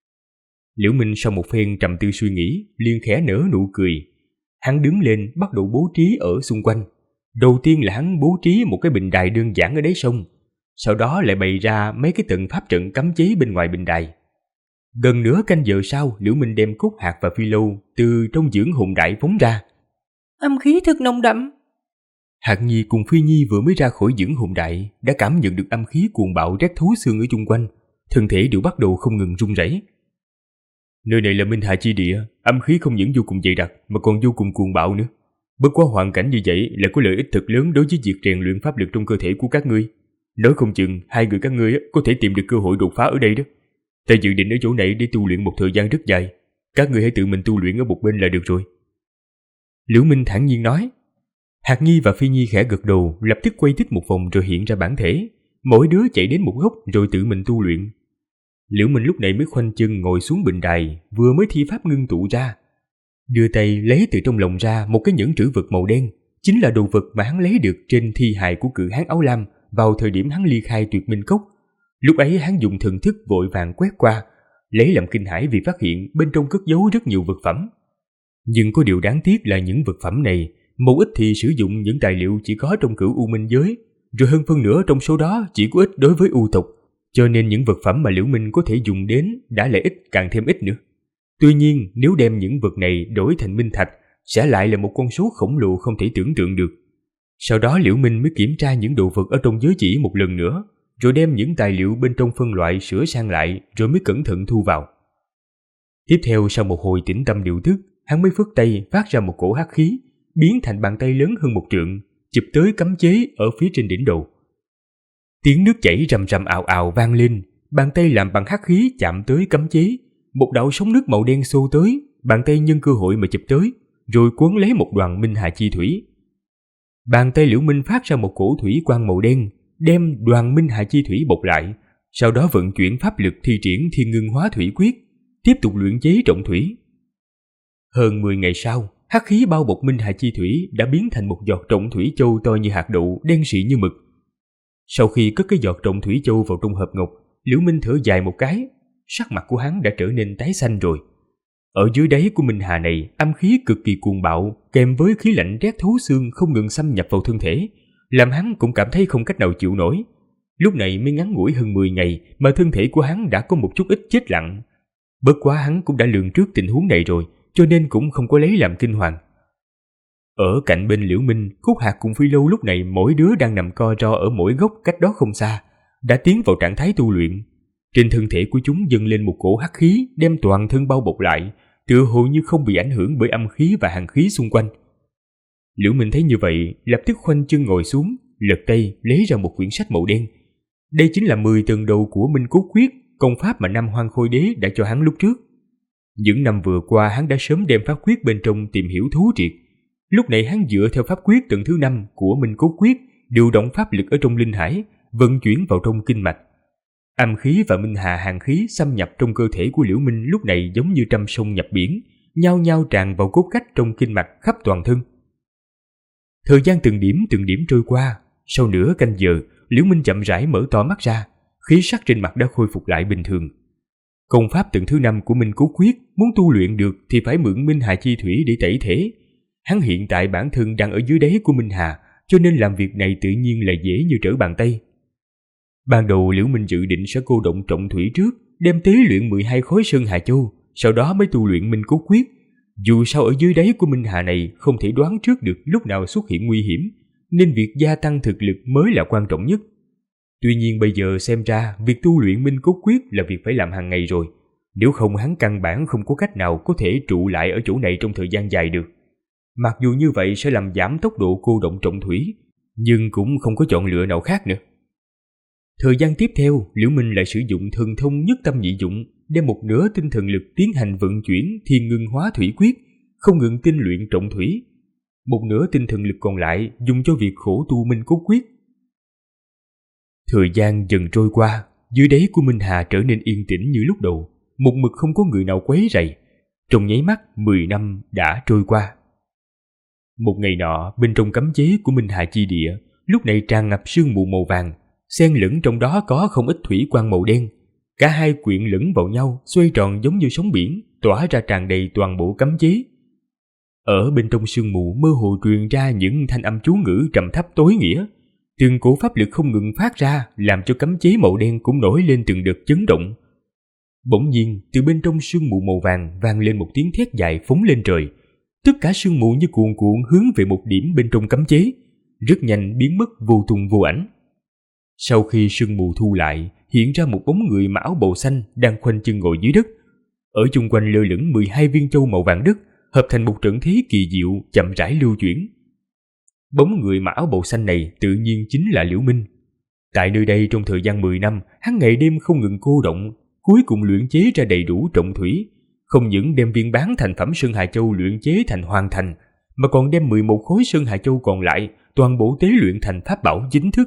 Liễu Minh sau một phen trầm tư suy nghĩ, liền khẽ nở nụ cười. Hắn đứng lên bắt đầu bố trí ở xung quanh. Đầu tiên là hắn bố trí một cái bình đài đơn giản ở đáy sông, sau đó lại bày ra mấy cái tầng pháp trận cấm chế bên ngoài bình đài. Gần nửa canh giờ sau, Liễu Minh đem cốt hạt và phi lâu từ trong dưỡng hồn đại phóng ra. Âm khí thật nồng đậm. Hạt Nhi cùng Phi Nhi vừa mới ra khỏi dưỡng hồn đại đã cảm nhận được âm khí cuồng bạo rét thấu xương ở chung quanh, thân thể đều bắt đầu không ngừng run rẩy. Nơi này là minh hà chi địa, âm khí không những vô cùng dày đặc mà còn vô cùng cuồng bạo nữa. Bất quá hoàn cảnh như vậy lại có lợi ích thật lớn đối với việc rèn luyện pháp lực trong cơ thể của các ngươi. Nói không chừng hai người các ngươi có thể tìm được cơ hội đột phá ở đây đó. Ta dự định ở chỗ này để tu luyện một thời gian rất dài. Các ngươi hãy tự mình tu luyện ở một bên là được rồi. Liễu Minh thản nhiên nói. Hạt Nhi và Phi Nhi khẽ gật đầu, lập tức quay tít một vòng rồi hiện ra bản thể. Mỗi đứa chạy đến một góc rồi tự mình tu luyện. Liễu Minh lúc này mới khoanh chân ngồi xuống bình đài, vừa mới thi pháp ngưng tụ ra, đưa tay lấy từ trong lòng ra một cái nhẫn trữ vật màu đen, chính là đồ vật mà hắn lấy được trên thi hài của cự hán áo lam vào thời điểm hắn ly khai Tuyệt Minh Cốc. Lúc ấy hắn dùng thần thức vội vàng quét qua, lấy làm kinh hãi vì phát hiện bên trong cất giấu rất nhiều vật phẩm. Nhưng có điều đáng tiếc là những vật phẩm này, một ít thì sử dụng những tài liệu chỉ có trong Cửu U Minh giới, rồi hơn phân nửa trong số đó chỉ có ít đối với U tộc, cho nên những vật phẩm mà Liễu Minh có thể dùng đến đã lại ít càng thêm ít nữa. Tuy nhiên, nếu đem những vật này đổi thành minh thạch, sẽ lại là một con số khổng lồ không thể tưởng tượng được. Sau đó Liễu Minh mới kiểm tra những đồ vật ở trong giới chỉ một lần nữa, rồi đem những tài liệu bên trong phân loại sửa sang lại, rồi mới cẩn thận thu vào. Tiếp theo, sau một hồi tĩnh tâm điều tức, hắn mới phất tay phát ra một cổ hắc khí, biến thành bàn tay lớn hơn 1 trượng, chụp tới cấm chế ở phía trên đỉnh đầu. Tiếng nước chảy rầm rầm ào ào vang lên, bàn tay làm bằng hắc khí chạm tới cấm chế, một đạo sóng nước màu đen xô tới, bàn tay nhân cơ hội mà chụp tới, rồi cuốn lấy một đoàn minh hà chi thủy. Bàn tay Liễu Minh phát ra một cổ thủy quang màu đen, đem đoàn minh hà chi thủy bọc lại, sau đó vận chuyển pháp lực thi triển Thiên Ngưng Hóa Thủy Quyết, tiếp tục luyện chế trọng thủy. Hơn 10 ngày sau, hắc khí bao bọc minh hà chi thủy đã biến thành một giọt trọng thủy châu to như hạt đậu, đen xị như mực. Sau khi cất cái giọt trọng thủy châu vào trong hộp ngọc, Liễu Minh thở dài một cái, sắc mặt của hắn đã trở nên tái xanh rồi. Ở dưới đáy của minh hà này, âm khí cực kỳ cuồng bạo, kèm với khí lạnh rét thấu xương không ngừng xâm nhập vào thân thể, làm hắn cũng cảm thấy không cách nào chịu nổi. Lúc này mới ngắn ngủi hơn 10 ngày mà thân thể của hắn đã có một chút ít chết lặng. Bất quá hắn cũng đã lường trước tình huống này rồi, cho nên cũng không có lấy làm kinh hoàng. Ở cạnh bên Liễu Minh, Cốt Hạt cùng Phi Lâu lúc này mỗi đứa đang nằm co ro ở mỗi góc cách đó không xa, đã tiến vào trạng thái tu luyện. Trên thân thể của chúng dâng lên một cổ hắc khí đem toàn thân bao bọc lại, tựa hồ như không bị ảnh hưởng bởi âm khí và hàn khí xung quanh. Liễu Minh thấy như vậy, lập tức khoanh chân ngồi xuống, lật tay lấy ra một quyển sách màu đen. Đây chính là 10 tầng đầu của Minh Cốt Quyết, công pháp mà Nam Hoang Khôi Đế đã cho hắn lúc trước. Những năm vừa qua hắn đã sớm đem pháp quyết bên trong tìm hiểu thấu triệt. Lúc này hắn dựa theo pháp quyết tầng thứ 5 của Minh Cốt Quyết, điều động pháp lực ở trong linh hải, vận chuyển vào trong kinh mạch. Âm khí và minh hà hàn khí xâm nhập trong cơ thể của Liễu Minh lúc này giống như trăm sông nhập biển, nhao nhao tràn vào cốt cách trong kinh mạch khắp toàn thân. Thời gian từng điểm trôi qua, sau nửa canh giờ, Liễu Minh chậm rãi mở to mắt ra, khí sắc trên mặt đã khôi phục lại bình thường. Công pháp tầng thứ 5 của Minh Cốt Quyết muốn tu luyện được thì phải mượn Minh Hà Chi Thủy để tẩy thể. Hắn hiện tại bản thân đang ở dưới đáy của Minh Hà, cho nên làm việc này tự nhiên là dễ như trở bàn tay. Ban đầu Liễu Minh dự định sẽ cô động trọng thủy trước, đem tế luyện 12 khối Sơn Hà Châu, sau đó mới tu luyện Minh Cốt Quyết. Dù sao ở dưới đáy của Minh Hà này không thể đoán trước được lúc nào xuất hiện nguy hiểm, nên việc gia tăng thực lực mới là quan trọng nhất. Tuy nhiên bây giờ xem ra việc tu luyện Minh Cốt Quyết là việc phải làm hàng ngày rồi, nếu không hắn căn bản không có cách nào có thể trụ lại ở chỗ này trong thời gian dài được. Mặc dù như vậy sẽ làm giảm tốc độ cô động trọng thủy, nhưng cũng không có chọn lựa nào khác nữa. Thời gian tiếp theo, Liễu Minh lại sử dụng thần thông nhất tâm nhị dụng, đem một nửa tinh thần lực tiến hành vận chuyển Thiên Ngưng Hóa Thủy Quyết, không ngừng tinh luyện trọng thủy. Một nửa tinh thần lực còn lại dùng cho việc khổ tu Minh Cốt Quyết. Thời gian dần trôi qua, dưới đáy của Minh Hà trở nên yên tĩnh như lúc đầu, một mực không có người nào quấy rầy. Trong nháy mắt 10 năm đã trôi qua. Một ngày nọ, bên trong cấm chế của Minh Hà Chi Địa, lúc này tràn ngập sương mù màu vàng, xen lẫn trong đó có không ít thủy quang màu đen. Cả hai quyện lẫn vào nhau, xoay tròn giống như sóng biển, tỏa ra tràn đầy toàn bộ cấm chế. Ở bên trong sương mù mơ hồ truyền ra những thanh âm chú ngữ trầm thấp tối nghĩa. Từng cổ pháp lực không ngừng phát ra, làm cho cấm chế màu đen cũng nổi lên từng đợt chấn động. Bỗng nhiên, từ bên trong sương mù màu vàng vang lên một tiếng thét dài phóng lên trời. Tất cả sương mù như cuồn cuộn hướng về một điểm bên trong cấm chế, rất nhanh biến mất vô tung vô ảnh. Sau khi sương mù thu lại, hiện ra một bóng người mặc áo bào xanh đang khoanh chân ngồi dưới đất. Ở chung quanh lơ lửng 12 viên châu màu vàng đất, hợp thành một trận thế kỳ diệu chậm rãi lưu chuyển. Bóng người mặc áo bào xanh này tự nhiên chính là Liễu Minh. Tại nơi đây trong thời gian 10 năm, hắn ngày đêm không ngừng cô động, cuối cùng luyện chế ra đầy đủ trọng thủy, không những đem viên bán thành phẩm Sơn Hà Châu luyện chế thành hoàn thành, mà còn đem 11 khối Sơn Hà Châu còn lại toàn bộ tế luyện thành pháp bảo chính thức.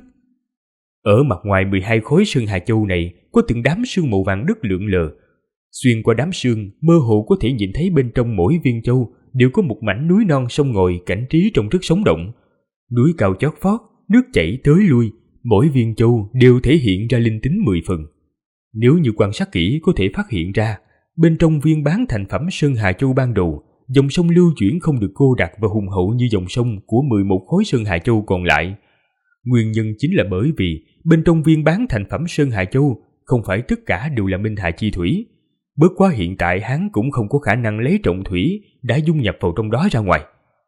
Ở mặt ngoài 12 khối Sơn Hà Châu này có từng đám sương màu vàng đất lượn lờ. Xuyên qua đám sương, mơ hồ có thể nhìn thấy bên trong mỗi viên châu đều có một mảnh núi non sông ngòi, cảnh trí trông rất sống động. Núi cao chót vót, nước chảy tới lui, mỗi viên châu đều thể hiện ra linh tính 10 phần. Nếu như quan sát kỹ có thể phát hiện ra, bên trong viên bán thành phẩm Sơn Hà Châu ban đầu, dòng sông lưu chuyển không được cô đặc và hùng hậu như dòng sông của 11 khối Sơn Hà Châu còn lại. Nguyên nhân chính là bởi vì bên trong viên bán thành phẩm Sơn Hà Châu không phải tất cả đều là Minh Hà Chi Thủy. Bất quá hiện tại hắn cũng không có khả năng lấy trọng thủy đã dung nhập vào trong đó ra ngoài.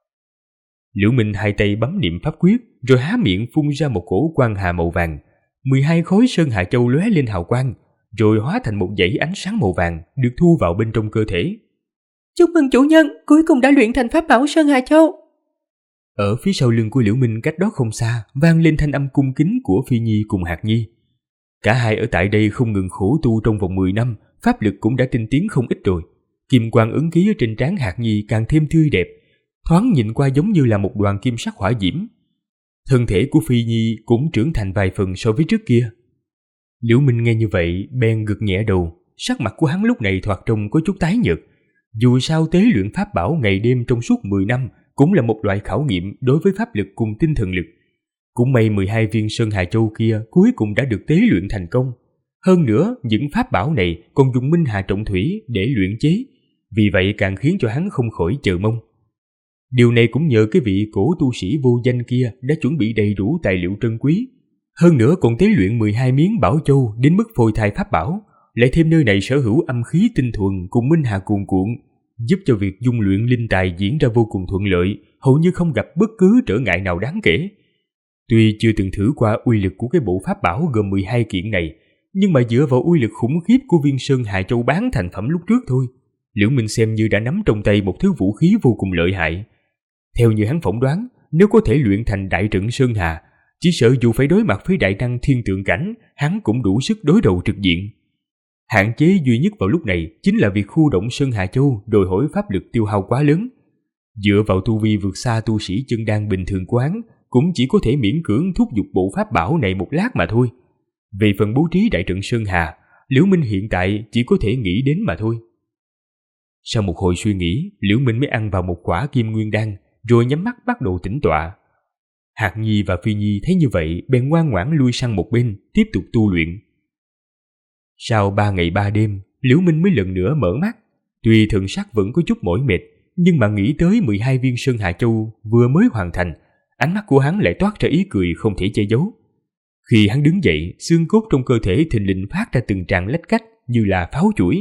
Liễu Minh hai tay bấm niệm pháp quyết, rồi há miệng phun ra một cổ quang hà màu vàng. 12 khối Sơn Hà Châu lóe lên hào quang, rồi hóa thành một dãy ánh sáng màu vàng được thu vào bên trong cơ thể. Chúc mừng chủ nhân, cuối cùng đã luyện thành pháp bảo Sơn Hà Châu. Ở phía sau lưng của Liễu Minh cách đó không xa vang lên thanh âm cung kính của Phi Nhi cùng Hạc Nhi. Cả hai ở tại đây không ngừng khổ tu trong vòng 10 năm, pháp lực cũng đã tinh tiến không ít rồi. Kim quang ấn ký ở trên trán Hạc Nhi càng thêm tươi đẹp, thoáng nhìn qua giống như là một đoàn kim sắc hỏa diễm. Thân thể của Phi Nhi cũng trưởng thành vài phần so với trước kia. Liễu Minh nghe như vậy bèn gật nhẹ đầu, sắc mặt của hắn lúc này thoạt trông có chút tái nhợt. Dù sao tế luyện pháp bảo ngày đêm trong suốt 10 năm cũng là một loại khảo nghiệm đối với pháp lực cùng tinh thần lực. Cũng may 12 viên Sơn Hà Châu kia cuối cùng đã được tế luyện thành công. Hơn nữa, những pháp bảo này còn dùng Minh Hà trọng thủy để luyện chế, vì vậy càng khiến cho hắn không khỏi chờ mong. Điều này cũng nhờ cái vị cổ tu sĩ vô danh kia đã chuẩn bị đầy đủ tài liệu trân quý. Hơn nữa còn tế luyện 12 miếng bảo châu đến mức phôi thai pháp bảo, lại thêm nơi này sở hữu âm khí tinh thuần cùng Minh Hà cuồn cuộn, giúp cho việc dung luyện linh tài diễn ra vô cùng thuận lợi, hầu như không gặp bất cứ trở ngại nào đáng kể. Tuy chưa từng thử qua uy lực của cái bộ pháp bảo gồm 12 kiện này, nhưng mà dựa vào uy lực khủng khiếp của viên Sơn Hà Châu bán thành phẩm lúc trước thôi, Liễu Minh xem như đã nắm trong tay một thứ vũ khí vô cùng lợi hại. Theo như hắn phỏng đoán, nếu có thể luyện thành đại trận Sơn Hà, chỉ sợ dù phải đối mặt với đại năng thiên tượng cảnh, hắn cũng đủ sức đối đầu trực diện. Hạn chế duy nhất vào lúc này chính là việc khu động Sơn Hà Châu đòi hỏi pháp lực tiêu hao quá lớn. Dựa vào tu vi vượt xa tu sĩ chân đan bình thường của hắn, cũng chỉ có thể miễn cưỡng thúc giục bộ pháp bảo này một lát mà thôi. Về phần bố trí đại trận Sơn Hà, Liễu Minh hiện tại chỉ có thể nghĩ đến mà thôi. Sau một hồi suy nghĩ, Liễu Minh mới ăn vào một quả kim nguyên đan, rồi nhắm mắt bắt đầu tĩnh tọa. Hạc Nhi và Phi Nhi thấy như vậy bèn ngoan ngoãn lui sang một bên, tiếp tục tu luyện. Sau 3 ngày 3 đêm, Liễu Minh mới lần nữa mở mắt. Tuy thần sắc vẫn có chút mỏi mệt, nhưng mà nghĩ tới 12 viên Sơn Hà Châu vừa mới hoàn thành, ánh mắt của hắn lại toát ra ý cười không thể che giấu. Khi hắn đứng dậy, xương cốt trong cơ thể thình lình phát ra từng tràng lách cách như là pháo chuỗi.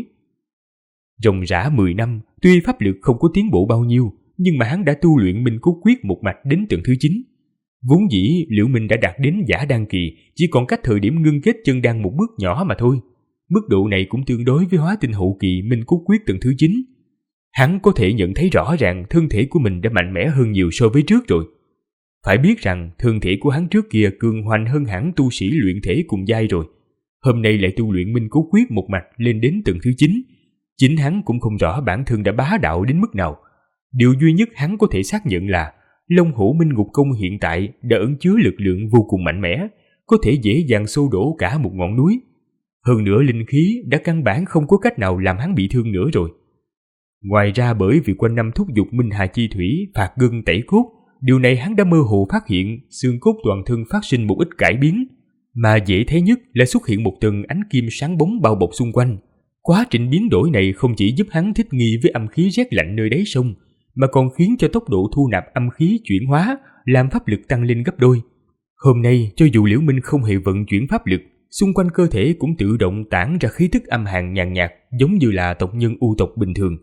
Ròng rã 10 năm, tuy pháp lực không có tiến bộ bao nhiêu, nhưng mà hắn đã tu luyện Minh Cốt Quyết một mạch đến tầng thứ 9. Vốn dĩ Liễu Minh đã đạt đến giả đan kỳ, chỉ còn cách thời điểm ngưng kết chân đan một bước nhỏ mà thôi. Mức độ này cũng tương đối với hóa tinh hậu kỳ Minh Cốt Quyết tầng thứ 9. Hắn có thể nhận thấy rõ ràng thân thể của mình đã mạnh mẽ hơn nhiều so với trước rồi. Phải biết rằng thân thể của hắn trước kia cường hoành hơn hẳn tu sĩ luyện thể cùng giai rồi. Hôm nay lại tu luyện Minh Cốt Quyết một mạch lên đến tầng thứ 9. Chính hắn cũng không rõ bản thân đã bá đạo đến mức nào. Điều duy nhất hắn có thể xác nhận là Long Hổ Minh Ngục Công hiện tại đã ẩn chứa lực lượng vô cùng mạnh mẽ, có thể dễ dàng xô đổ cả một ngọn núi. Hơn nữa linh khí đã căn bản không có cách nào làm hắn bị thương nữa rồi. Ngoài ra bởi vì quanh năm thúc giục Minh Hà Chi Thủy phạt gân tẩy cốt, điều này hắn đã mơ hồ phát hiện xương cốt toàn thân phát sinh một ít cải biến, mà dễ thấy nhất là xuất hiện một tầng ánh kim sáng bóng bao bọc xung quanh. Quá trình biến đổi này không chỉ giúp hắn thích nghi với âm khí rét lạnh nơi đáy sông, mà còn khiến cho tốc độ thu nạp âm khí chuyển hóa, làm pháp lực tăng lên gấp đôi. Hôm nay, cho dù Liễu Minh không hề vận chuyển pháp lực, xung quanh cơ thể cũng tự động tản ra khí tức âm hàn nhàn nhạt, giống như là tộc nhân u tộc bình thường.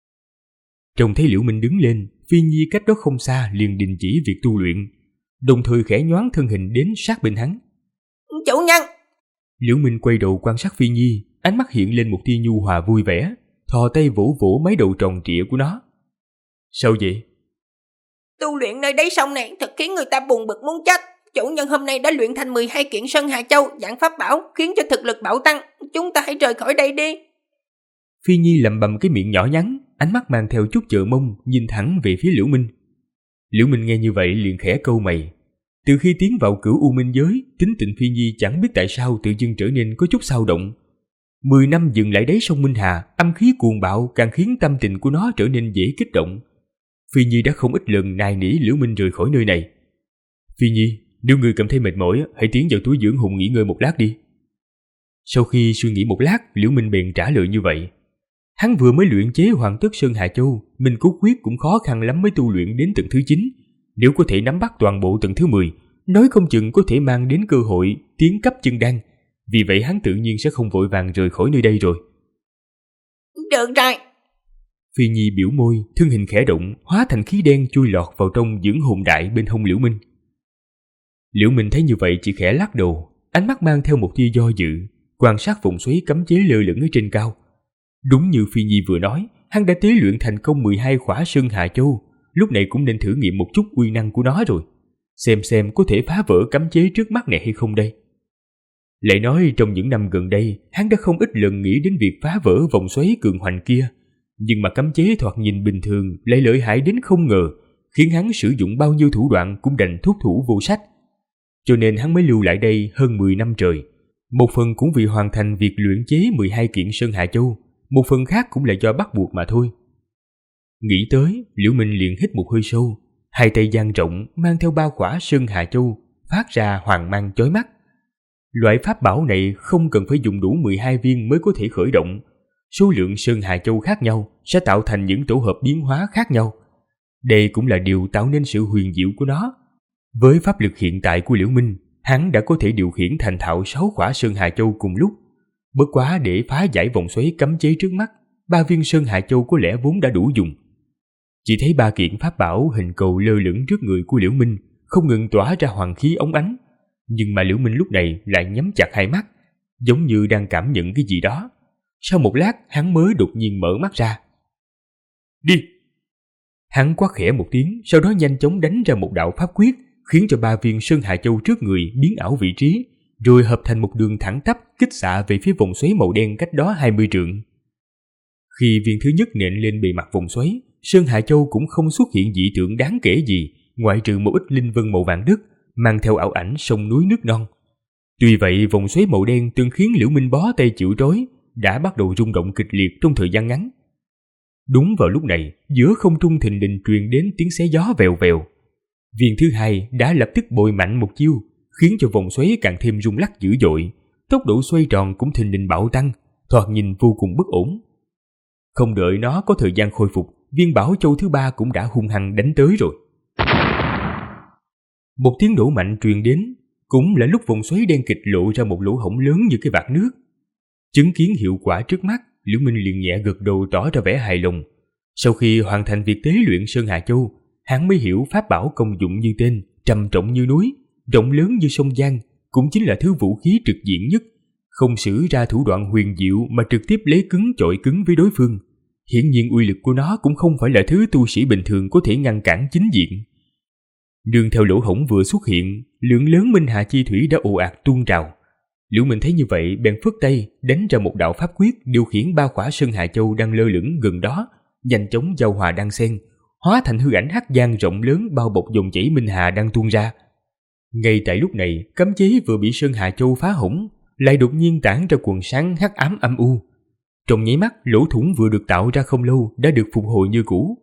Trông thấy Liễu Minh đứng lên, Phi Nhi cách đó không xa liền đình chỉ việc tu luyện, đồng thời khẽ nhoáng thân hình đến sát bên hắn. Chủ nhân! Liễu Minh quay đầu quan sát Phi Nhi, ánh mắt hiện lên một tia nhu hòa vui vẻ, thò tay vỗ vỗ mấy đầu tròn trịa của nó. Sao vậy? Tu luyện nơi đáy sông này thật khiến người ta buồn bực muốn chết. Chủ nhân hôm nay đã luyện thành 12 kiện Sơn Hà Châu dạng pháp bảo, khiến cho thực lực bạo tăng. Chúng ta hãy rời khỏi đây đi. Phi Nhi lẩm bẩm cái miệng nhỏ nhắn, ánh mắt mang theo chút chờ mong, nhìn thẳng về phía Liễu Minh. Liễu Minh nghe như vậy liền khẽ cau mày. Từ khi tiến vào Cửu U Minh giới, tính tình Phi Nhi chẳng biết tại sao tự dưng trở nên có chút xao động. 10 năm dừng lại đáy sông Minh Hà, âm khí cuồng bạo càng khiến tâm tình của nó trở nên dễ kích động. Phi Nhi đã không ít lần nài nỉ Liễu Minh rời khỏi nơi này. Phi Nhi, nếu ngươi cảm thấy mệt mỏi, hãy tiến vào túi dưỡng hùng nghỉ ngơi một lát đi. Sau khi suy nghĩ một lát, Liễu Minh bèn trả lời như vậy. Hắn vừa mới luyện chế hoàn tất Sơn Hà Châu, Minh Cốt Quyết cũng khó khăn lắm mới tu luyện đến tầng thứ 9. Nếu có thể nắm bắt toàn bộ tầng thứ 10, nói không chừng có thể mang đến cơ hội tiến cấp chân đan. Vì vậy hắn tự nhiên sẽ không vội vàng rời khỏi nơi đây rồi. Được rồi. Phi Nhi biểu môi, thân hình khẽ động, hóa thành khí đen chui lọt vào trong dưỡng hồn đại bên hông Liễu Minh. Liễu Minh thấy như vậy chỉ khẽ lắc đầu, ánh mắt mang theo một tia do dự, quan sát vòng xoáy cấm chế lơ lửng ở trên cao. Đúng như Phi Nhi vừa nói, hắn đã tế luyện thành công 12 khỏa Sơn Hà Châu, lúc này cũng nên thử nghiệm một chút uy năng của nó rồi. Xem có thể phá vỡ cấm chế trước mắt này hay không đây. Lại nói trong những năm gần đây, hắn đã không ít lần nghĩ đến việc phá vỡ vòng xoáy cường hoành kia, nhưng mà cấm chế thoạt nhìn bình thường lại lợi hại đến không ngờ, khiến hắn sử dụng bao nhiêu thủ đoạn cũng đành thúc thủ vô sách. Cho nên hắn mới lưu lại đây hơn 10 năm trời. Một phần cũng vì hoàn thành việc luyện chế 12 kiện Sơn Hà Châu, một phần khác cũng là do bắt buộc mà thôi. Nghĩ tới, Liễu Minh liền hít một hơi sâu, hai tay dang rộng mang theo 3 khỏa Sơn Hà Châu, phát ra hoàng mang chói mắt. Loại pháp bảo này không cần phải dùng đủ 12 viên mới có thể khởi động. Số lượng Sơn Hà Châu khác nhau sẽ tạo thành những tổ hợp biến hóa khác nhau. Đây cũng là điều tạo nên sự huyền diệu của nó. Với pháp lực hiện tại của Liễu Minh, hắn đã có thể điều khiển thành thạo 6 khỏa Sơn Hà Châu cùng lúc. Bất quá để phá giải vòng xoáy cấm chế trước mắt, 3 viên Sơn Hà Châu có lẽ vốn đã đủ dùng. Chỉ thấy 3 kiện pháp bảo hình cầu lơ lửng trước người của Liễu Minh, không ngừng tỏa ra hoàng khí óng ánh. Nhưng mà Liễu Minh lúc này lại nhắm chặt hai mắt, giống như đang cảm nhận cái gì đó. Sau một lát, hắn mới đột nhiên mở mắt ra. Đi! Hắn quát khẽ một tiếng, sau đó nhanh chóng đánh ra một đạo pháp quyết, khiến cho 3 viên Sơn Hà Châu trước người biến ảo vị trí, rồi hợp thành một đường thẳng tắp kích xạ về phía vòng xoáy màu đen cách đó 20 trượng. Khi viên thứ nhất nện lên bề mặt vòng xoáy, Sơn Hà Châu cũng không xuất hiện dị tượng đáng kể gì, ngoại trừ một ít linh vân màu vàng đất mang theo ảo ảnh sông núi nước non. Tuy vậy, vòng xoáy màu đen từng khiến Liễu Minh bó tay chịu trói đã bắt đầu rung động kịch liệt trong thời gian ngắn. Đúng vào lúc này, giữa không trung thình lình truyền đến tiếng xé gió vèo vèo. Viên thứ hai đã lập tức bội mạnh một chiêu, khiến cho vòng xoáy càng thêm rung lắc dữ dội, tốc độ xoay tròn cũng thình lình bạo tăng, thoạt nhìn vô cùng bất ổn. Không đợi nó có thời gian khôi phục, viên Bảo Châu thứ 3 cũng đã hung hăng đánh tới rồi. Một tiếng nổ mạnh truyền đến, cũng là lúc vòng xoáy đen kịch lộ ra một lỗ hổng lớn như cái vạc nước. Chứng kiến hiệu quả trước mắt, Liễu Minh liền nhẹ gật đầu tỏ ra vẻ hài lòng. Sau khi hoàn thành việc tế luyện Sơn Hà Châu, hắn mới hiểu pháp bảo công dụng như tên, trầm trọng như núi, rộng lớn như sông Giang, cũng chính là thứ vũ khí trực diện nhất, không sử ra thủ đoạn huyền diệu mà trực tiếp lấy cứng chọi cứng với đối phương. Hiển nhiên uy lực của nó cũng không phải là thứ tu sĩ bình thường có thể ngăn cản chính diện. Đường theo lỗ hổng vừa xuất hiện, lượng lớn Minh Hà chi thủy đã ồ ạt tuôn trào. Liễu Minh thấy như vậy bèn phất tay đánh ra một đạo pháp quyết, điều khiển 3 khỏa Sơn Hà Châu đang lơ lửng gần đó, nhanh chóng giao hòa đan xen, hóa thành hư ảnh hắc giang rộng lớn bao bọc dòng chảy Minh Hà đang tuôn ra. Ngay tại lúc này, cấm chế vừa bị Sơn Hà Châu phá hỏng, lại đột nhiên tản ra quần sáng hắc ám âm u. Trong nháy mắt, lỗ thủng vừa được tạo ra không lâu đã được phục hồi như cũ.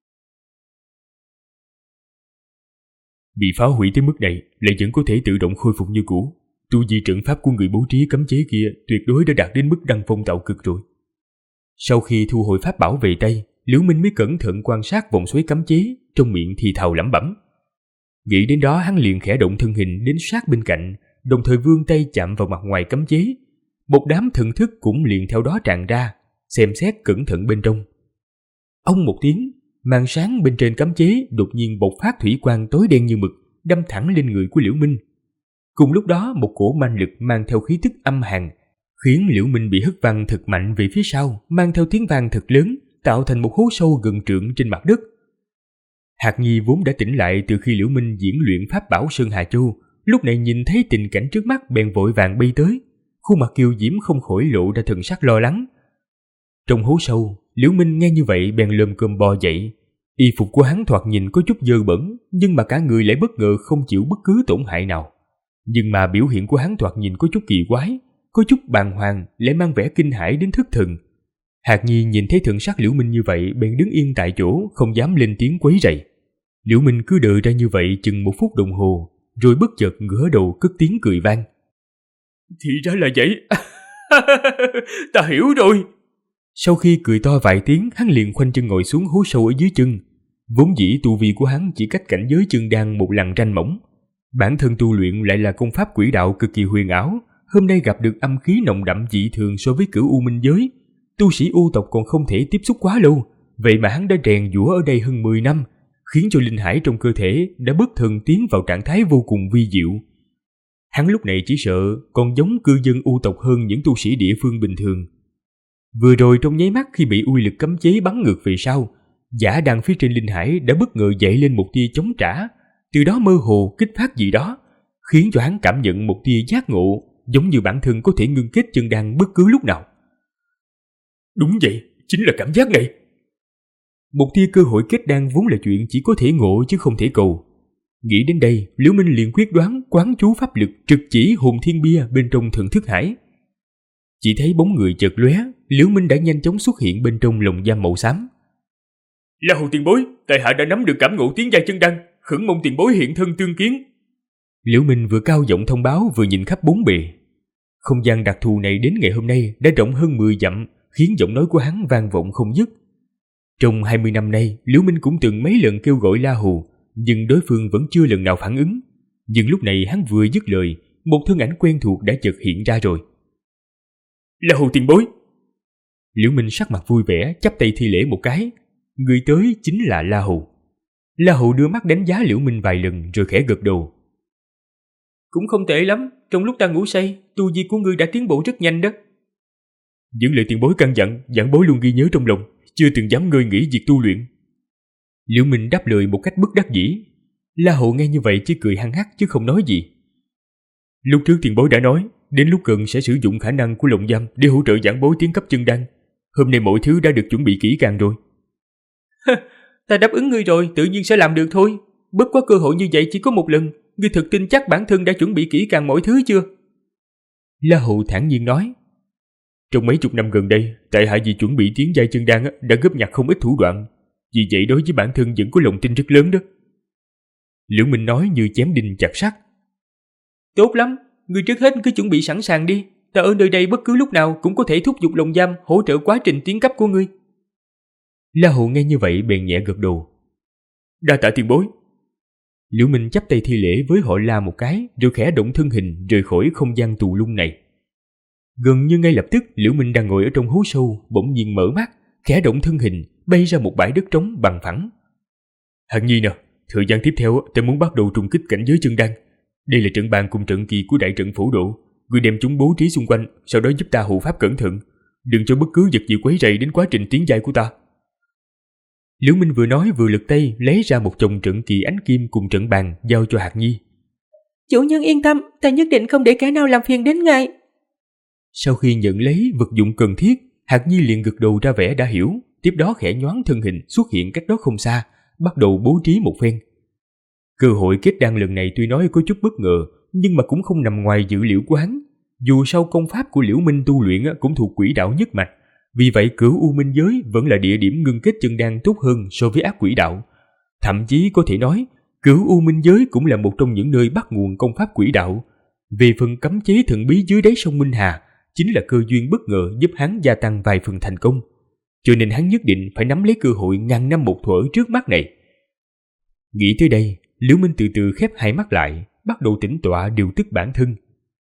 Bị phá hủy tới mức này lại vẫn có thể tự động khôi phục như cũ. Tu vi trận pháp của người bố trí cấm chế kia tuyệt đối đã đạt đến mức đăng phong tạo cực rồi. Sau khi thu hồi pháp bảo về tay, Liễu Minh mới cẩn thận quan sát vòng xoáy cấm chế, trong miệng thì thào lẩm bẩm. Nghĩ đến đó, hắn liền khẽ động thân hình đến sát bên cạnh, đồng thời vươn tay chạm vào mặt ngoài cấm chế. Một đám thần thức cũng liền theo đó tràn ra, xem xét cẩn thận bên trong. Ông một tiếng, màn sáng bên trên cấm chế đột nhiên bộc phát thủy quang tối đen như mực, đâm thẳng lên người của Liễu Minh. Cùng lúc đó, một cổ manh lực mang theo khí tức âm hàn, khiến Liễu Minh bị hất văng thật mạnh về phía sau, mang theo tiếng vang thật lớn, tạo thành một hố sâu gần trượng trên mặt đất. Hạc Nhi vốn đã tỉnh lại từ khi Liễu Minh diễn luyện pháp bảo Sơn Hà Châu, lúc này nhìn thấy tình cảnh trước mắt bèn vội vàng bay tới, khuôn mặt kiều diễm không khỏi lộ ra thần sắc lo lắng. Trong hố sâu, Liễu Minh nghe như vậy bèn lồm cồm bò dậy. Y phục của hắn thoạt nhìn có chút dơ bẩn, nhưng mà cả người lại bất ngờ không chịu bất cứ tổn hại nào. Nhưng mà biểu hiện của hắn thoạt nhìn có chút kỳ quái, có chút bàng hoàng, lại mang vẻ kinh hãi đến thất thần. Hạc Nhi nhìn thấy thần sắc Liễu Minh như vậy bèn đứng yên tại chỗ, không dám lên tiếng quấy rầy. Liễu Minh cứ đợi ra như vậy chừng 1 phút đồng hồ, rồi bất chợt ngửa đầu cất tiếng cười vang. Thì ra là vậy. Ta hiểu rồi. Sau khi cười to vài tiếng, hắn liền khoanh chân ngồi xuống hố sâu ở dưới chân. Vốn dĩ tu vi của hắn chỉ cách cảnh giới chân đan một lằn ranh mỏng. Bản thân tu luyện lại là công pháp quỷ đạo cực kỳ huyền ảo, hôm nay gặp được âm khí nồng đậm dị thường so với cửu u minh giới. Tu sĩ u tộc còn không thể tiếp xúc quá lâu, vậy mà hắn đã rèn giũa ở đây hơn 10 năm, khiến cho linh hải trong cơ thể đã bất thần tiến vào trạng thái vô cùng vi diệu. Hắn lúc này chỉ sợ còn giống cư dân u tộc hơn những tu sĩ địa phương bình thường. Vừa rồi trong nháy mắt khi bị uy lực cấm chế bắn ngược về sau, giả đàn phía trên linh hải đã bất ngờ dậy lên một tia chống trả, từ đó mơ hồ kích phát gì đó, khiến cho hắn cảm nhận một tia giác ngộ, giống như bản thân có thể ngưng kết chân đan bất cứ lúc nào. Đúng vậy, chính là cảm giác này. Một tia cơ hội kết đan vốn là chuyện chỉ có thể ngộ chứ không thể cầu. Nghĩ đến đây, Liễu Minh liền quyết đoán quán chú pháp lực trực chỉ hồn thiên bia bên trong thần thức hải. Chỉ thấy bóng người chợt lóe, Liễu Minh đã nhanh chóng xuất hiện bên trong lồng giam màu xám. La Hầu tiền bối, tại hạ đã nắm được cảm ngộ tiến giai chân đan, khẩn mong tiền bối hiện thân tương kiến. Liễu Minh vừa cao giọng thông báo vừa nhìn khắp bốn bề. Không gian đặc thù này đến ngày hôm nay đã rộng hơn 10 dặm, khiến giọng nói của hắn vang vọng không dứt. Trong 20 năm nay, Liễu Minh cũng từng mấy lần kêu gọi La Hầu, nhưng đối phương vẫn chưa lần nào phản ứng. Nhưng lúc này hắn vừa dứt lời, một thân ảnh quen thuộc đã chợt hiện ra rồi. La Hầu tiền bối. Liễu Minh sắc mặt vui vẻ, chắp tay thi lễ một cái. Người tới chính là La Hầu. La Hầu đưa mắt đánh giá Liễu Minh vài lần rồi khẽ gật đầu. Cũng không tệ lắm, trong lúc ta ngủ say, tu vi của ngươi đã tiến bộ rất nhanh đó. Những lời tiền bối căn dặn, giảng bối luôn ghi nhớ trong lòng, chưa từng dám ngơi nghỉ việc tu luyện. Liễu Minh đáp lời một cách bất đắc dĩ. La Hậu nghe như vậy chỉ cười hăng hắc chứ không nói gì. Lúc trước tiền bối đã nói, đến lúc cần sẽ sử dụng khả năng của lồng giam để hỗ trợ giảng bối tiến cấp chân đan. Hôm nay mọi thứ đã được chuẩn bị kỹ càng rồi. Ta đáp ứng ngươi rồi, tự nhiên sẽ làm được thôi. Bất quá cơ hội như vậy chỉ có một lần, ngươi thực tin chắc bản thân đã chuẩn bị kỹ càng mọi thứ chưa? La Hậu thản nhiên nói. Trong mấy chục năm gần đây, tại hạ vì chuẩn bị tiến giai chân đan đã góp nhặt không ít thủ đoạn. Vì vậy đối với bản thân vẫn có lòng tin rất lớn đó. Liễu Minh nói như chém đinh chặt sắt. Tốt lắm, ngươi trước hết cứ chuẩn bị sẵn sàng đi. Ta ở nơi đây bất cứ lúc nào cũng có thể thúc giục lồng giam hỗ trợ quá trình tiến cấp của ngươi. La Hậu nghe như vậy bèn nhẹ gật đầu. Đa tạ tiền bối. Liễu Minh chắp tay thi lễ với họ La một cái, rồi khẽ động thân hình rời khỏi không gian tù lung này. Gần như ngay lập tức, Liễu Minh đang ngồi ở trong hố sâu bỗng nhiên mở mắt, khẽ động thân hình bay ra một bãi đất trống bằng phẳng. Hàn Nhi nè, thời gian tiếp theo ta muốn bắt đầu trùng kích cảnh giới chân đan. Đây là trận bàn cùng trận kỳ của đại trận phổ độ, ngươi đem chúng bố trí xung quanh, sau đó giúp ta hộ pháp cẩn thận, đừng cho bất cứ vật gì quấy rầy đến quá trình tiến giai của ta. Liễu Minh vừa nói vừa lực tay lấy ra một chồng trận kỳ ánh kim cùng trận bàn giao cho Hạc Nhi. Chủ nhân yên tâm, ta nhất định không để kẻ nào làm phiền đến ngài. Sau khi nhận lấy vật dụng cần thiết, Hạc Nhi liền gật đầu ra vẻ đã hiểu, tiếp đó khẽ nhoáng thân hình xuất hiện cách đó không xa, bắt đầu bố trí một phen. Cơ hội kết đan lần này tuy nói có chút bất ngờ, nhưng mà cũng không nằm ngoài dữ liệu của hắn. Dù sao công pháp của Liễu Minh tu luyện cũng thuộc quỷ đạo nhất mạch, vì vậy Cửu U Minh Giới vẫn là địa điểm ngưng kết chân đan tốt hơn so với ác quỷ đạo. Thậm chí có thể nói, Cửu U Minh Giới cũng là một trong những nơi bắt nguồn công pháp quỷ đạo. Về phần cấm chế thần bí dưới đáy sông Minh Hà, chính là cơ duyên bất ngờ giúp hắn gia tăng vài phần thành công. Cho nên hắn nhất định phải nắm lấy cơ hội ngàn năm một thuở trước mắt này. Nghĩ tới đây, Liễu Minh từ từ khép hai mắt lại, bắt đầu tĩnh tọa điều tức bản thân.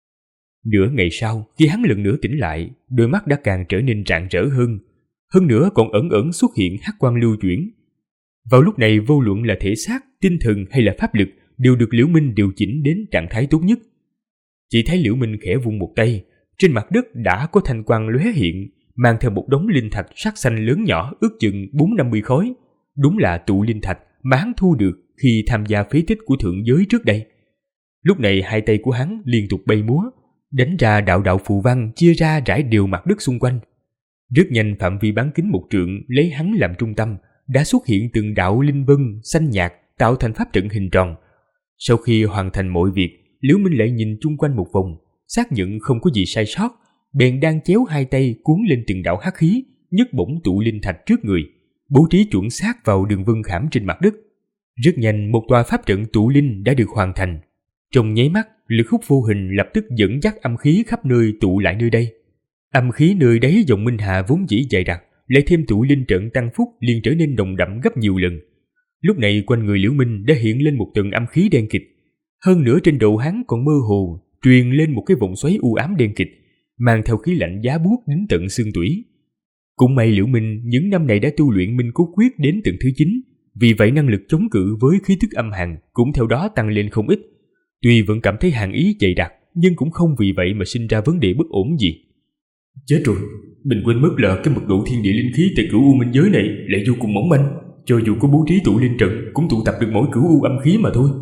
Nửa ngày sau, khi hắn lần nữa tỉnh lại, đôi mắt đã càng trở nên rạng rỡ hơn nữa còn ẩn ẩn xuất hiện hắc quang lưu chuyển. Vào lúc này, vô luận là thể xác, tinh thần hay là pháp lực đều được Liễu Minh điều chỉnh đến trạng thái tốt nhất. Chỉ thấy Liễu Minh khẽ vung một tay, trên mặt đất đã có thanh quang lóe hiện, mang theo một đống linh thạch sắc xanh lớn nhỏ ước chừng 4-50 khối. Đúng là tụ linh thạch mà hắn thu được khi tham gia phế tích của thượng giới trước đây. Lúc này hai tay của hắn liên tục bay múa, đánh ra đạo đạo phù văn chia ra rải đều mặt đất xung quanh. Rất nhanh phạm vi bán kính 1 trượng lấy hắn làm trung tâm, đã xuất hiện từng đạo linh vân xanh nhạt tạo thành pháp trận hình tròn. Sau khi hoàn thành mọi việc, Liễu Minh lại nhìn chung quanh một vòng, xác nhận không có gì sai sót, bèn đang chéo hai tay cuốn lên từng đạo hắc khí, nhấc bổng tụ linh thạch trước người, bố trí chuẩn xác vào đường vân khảm trên mặt đất. Rất nhanh một tòa pháp trận tụ linh đã được hoàn thành. Trong nháy mắt, lực hút vô hình lập tức dẫn dắt âm khí khắp nơi tụ lại nơi đây. Âm khí nơi đáy dòng Minh Hà vốn dĩ dày đặc, lại thêm tụ linh trận tăng phúc liền trở nên nồng đậm gấp nhiều lần. Lúc này quanh người Liễu Minh đã hiện lên một tầng âm khí đen kịt. Hơn nữa trên đầu hắn còn mơ hồ truyền lên một cái vòng xoáy u ám đen kịt, mang theo khí lạnh giá buốt đến tận xương tủy. Cũng may Liễu Minh những năm này đã tu luyện Minh Cốt Quyết đến tầng thứ 9, vì vậy năng lực chống cự với khí tức âm hàn cũng theo đó tăng lên không ít. Tuy vẫn cảm thấy hàn ý dày đặc, nhưng cũng không vì vậy mà sinh ra vấn đề bất ổn gì. Chết rồi, mình quên mất là cái mật độ thiên địa linh khí tại Cửu U Minh Giới này lại vô cùng mỏng manh, cho dù có bố trí tụ linh trận cũng tụ tập được mỗi Cửu U âm khí mà thôi.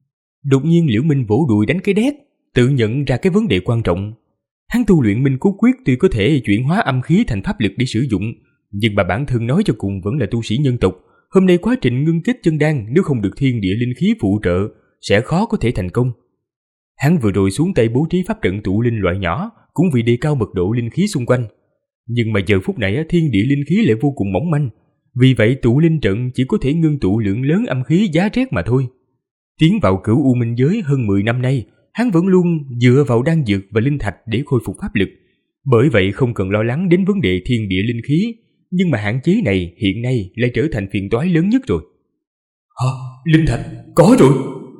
Đột nhiên Liễu Minh vỗ đùi đánh cái đét, tự nhận ra cái vấn đề quan trọng. Hắn tu luyện Minh Cốt Quyết tuy có thể chuyển hóa âm khí thành pháp lực để sử dụng, nhưng mà bản thân nói cho cùng vẫn là tu sĩ nhân tộc. Hôm nay quá trình ngưng kết chân đan nếu không được thiên địa linh khí phụ trợ sẽ khó có thể thành công. Hắn vừa rồi xuống tay bố trí pháp trận tụ linh loại nhỏ cũng vì đề cao mật độ linh khí xung quanh. Nhưng mà giờ phút này thiên địa linh khí lại vô cùng mỏng manh, vì vậy tụ linh trận chỉ có thể ngưng tụ lượng lớn âm khí giá rét mà thôi. Tiến vào Cửu U Minh Giới hơn 10 năm nay, hắn vẫn luôn dựa vào đan dược và linh thạch để khôi phục pháp lực. Bởi vậy không cần lo lắng đến vấn đề thiên địa linh khí, nhưng mà hạn chế này hiện nay lại trở thành phiền toái lớn nhất rồi. Hả? Linh thạch? Có rồi!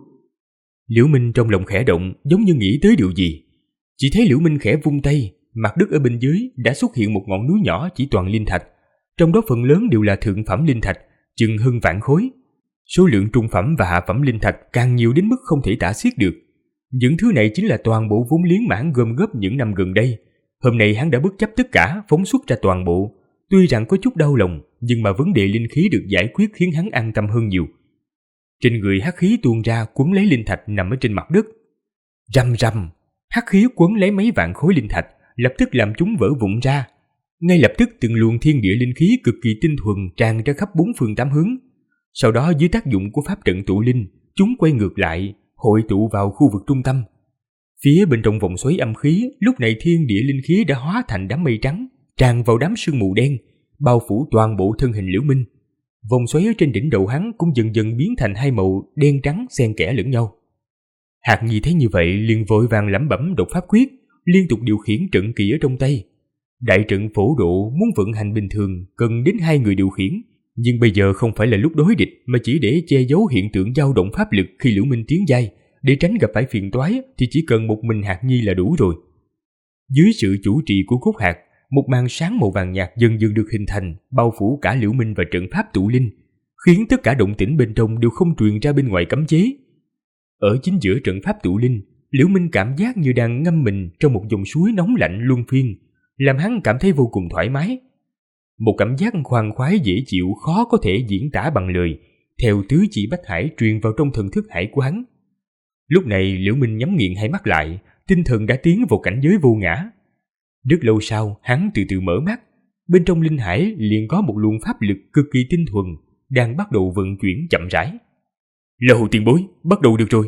Liễu Minh trong lòng khẽ động, giống như nghĩ tới điều gì. Chỉ thấy Liễu Minh khẽ vung tay, mặt đất ở bên dưới đã xuất hiện một ngọn núi nhỏ chỉ toàn linh thạch, trong đó phần lớn đều là thượng phẩm linh thạch, chừng hơn vạn khối. Số lượng trung phẩm và hạ phẩm linh thạch càng nhiều đến mức không thể tả xiết được. Những thứ này chính là toàn bộ vốn liếng mà hắn gom góp những năm gần đây. Hôm nay hắn đã bất chấp tất cả, phóng xuất ra toàn bộ. Tuy rằng có chút đau lòng, nhưng mà vấn đề linh khí được giải quyết khiến hắn an tâm hơn nhiều. Trên người hắc khí tuôn ra quấn lấy linh thạch nằm ở trên mặt đất. Rầm rầm, hắc khí quấn lấy mấy vạn khối linh thạch, lập tức làm chúng vỡ vụn ra. Ngay lập tức từng luồng thiên địa linh khí cực kỳ tinh thuần tràn ra khắp bốn phương tám hướng. Sau đó dưới tác dụng của pháp trận tụ linh, chúng quay ngược lại, hội tụ vào khu vực trung tâm. Phía bên trong vòng xoáy âm khí, lúc này thiên địa linh khí đã hóa thành đám mây trắng, tràn vào đám sương mù đen, bao phủ toàn bộ thân hình Liễu Minh. Vòng xoáy ở trên đỉnh đầu hắn cũng dần dần biến thành hai màu đen trắng xen kẽ lẫn nhau. Hạc Nhi thấy như vậy liền vội vàng lẩm bẩm độc pháp quyết, liên tục điều khiển trận kỳ ở trong tay. Đại trận phổ độ muốn vận hành bình thường cần đến 2 người điều khiển, nhưng bây giờ không phải là lúc đối địch mà chỉ để che giấu hiện tượng dao động pháp lực khi Liễu Minh tiến giai, để tránh gặp phải phiền toái thì chỉ cần một mình Hạc Nhi là đủ rồi. Dưới sự chủ trì của Cốt Hạc, một màn sáng màu vàng nhạt dần dần được hình thành, bao phủ cả Liễu Minh và trận pháp tụ linh, khiến tất cả động tĩnh bên trong đều không truyền ra bên ngoài cấm chế. Ở chính giữa trận pháp tụ linh, Liễu Minh cảm giác như đang ngâm mình trong một dòng suối nóng lạnh luân phiên, làm hắn cảm thấy vô cùng thoải mái. Một cảm giác khoan khoái dễ chịu khó có thể diễn tả bằng lời, theo tứ chỉ bách hải truyền vào trong thần thức hải của hắn. Lúc này Liễu Minh nhắm nghiền hai mắt lại, tinh thần đã tiến vào cảnh giới vô ngã. Rất lâu sau, hắn từ từ mở mắt, bên trong linh hải liền có một luồng pháp lực cực kỳ tinh thuần đang bắt đầu vận chuyển chậm rãi. Lầu tiền bối, bắt đầu được rồi.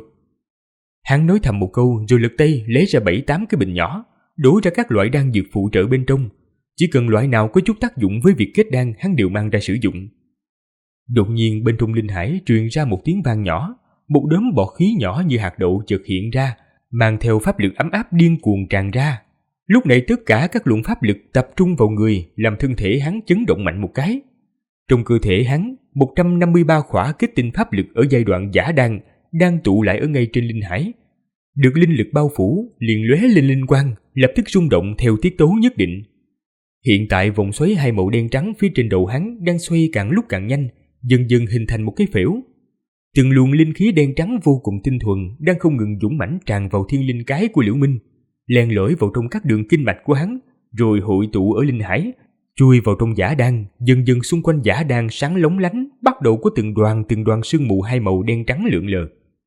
Hắn nói thầm một câu rồi lật tay lấy ra 7-8 cái bình nhỏ, đổ ra các loại đan dược phụ trợ bên trong. Chỉ cần loại nào có chút tác dụng với việc kết đan hắn đều mang ra sử dụng. Đột nhiên bên trong linh hải truyền ra một tiếng vang nhỏ, một đốm bọt khí nhỏ như hạt đậu chợt hiện ra, mang theo pháp lực ấm áp điên cuồng tràn ra. Lúc này tất cả các luồng pháp lực tập trung vào người, làm thân thể hắn chấn động mạnh một cái. Trong cơ thể hắn, 153 khỏa kết tinh pháp lực ở giai đoạn giả đan đang tụ lại ở ngay trên linh hải. Được linh lực bao phủ, liền lóe lên linh quang, lập tức rung động theo tiết tấu nhất định. Hiện tại vòng xoáy hai màu đen trắng phía trên đầu hắn đang xoay càng lúc càng nhanh, dần dần hình thành một cái phễu. Từng luồng linh khí đen trắng vô cùng tinh thuần đang không ngừng dũng mãnh tràn vào thiên linh cái của Liễu Minh, len lỏi vào trong các đường kinh mạch của hắn, rồi hội tụ ở linh hải, chui vào trong giả đan. Dần dần xung quanh giả đan sáng lóng lánh, bắt đầu có từng đoàn sương mù hai màu đen trắng lượn lờ.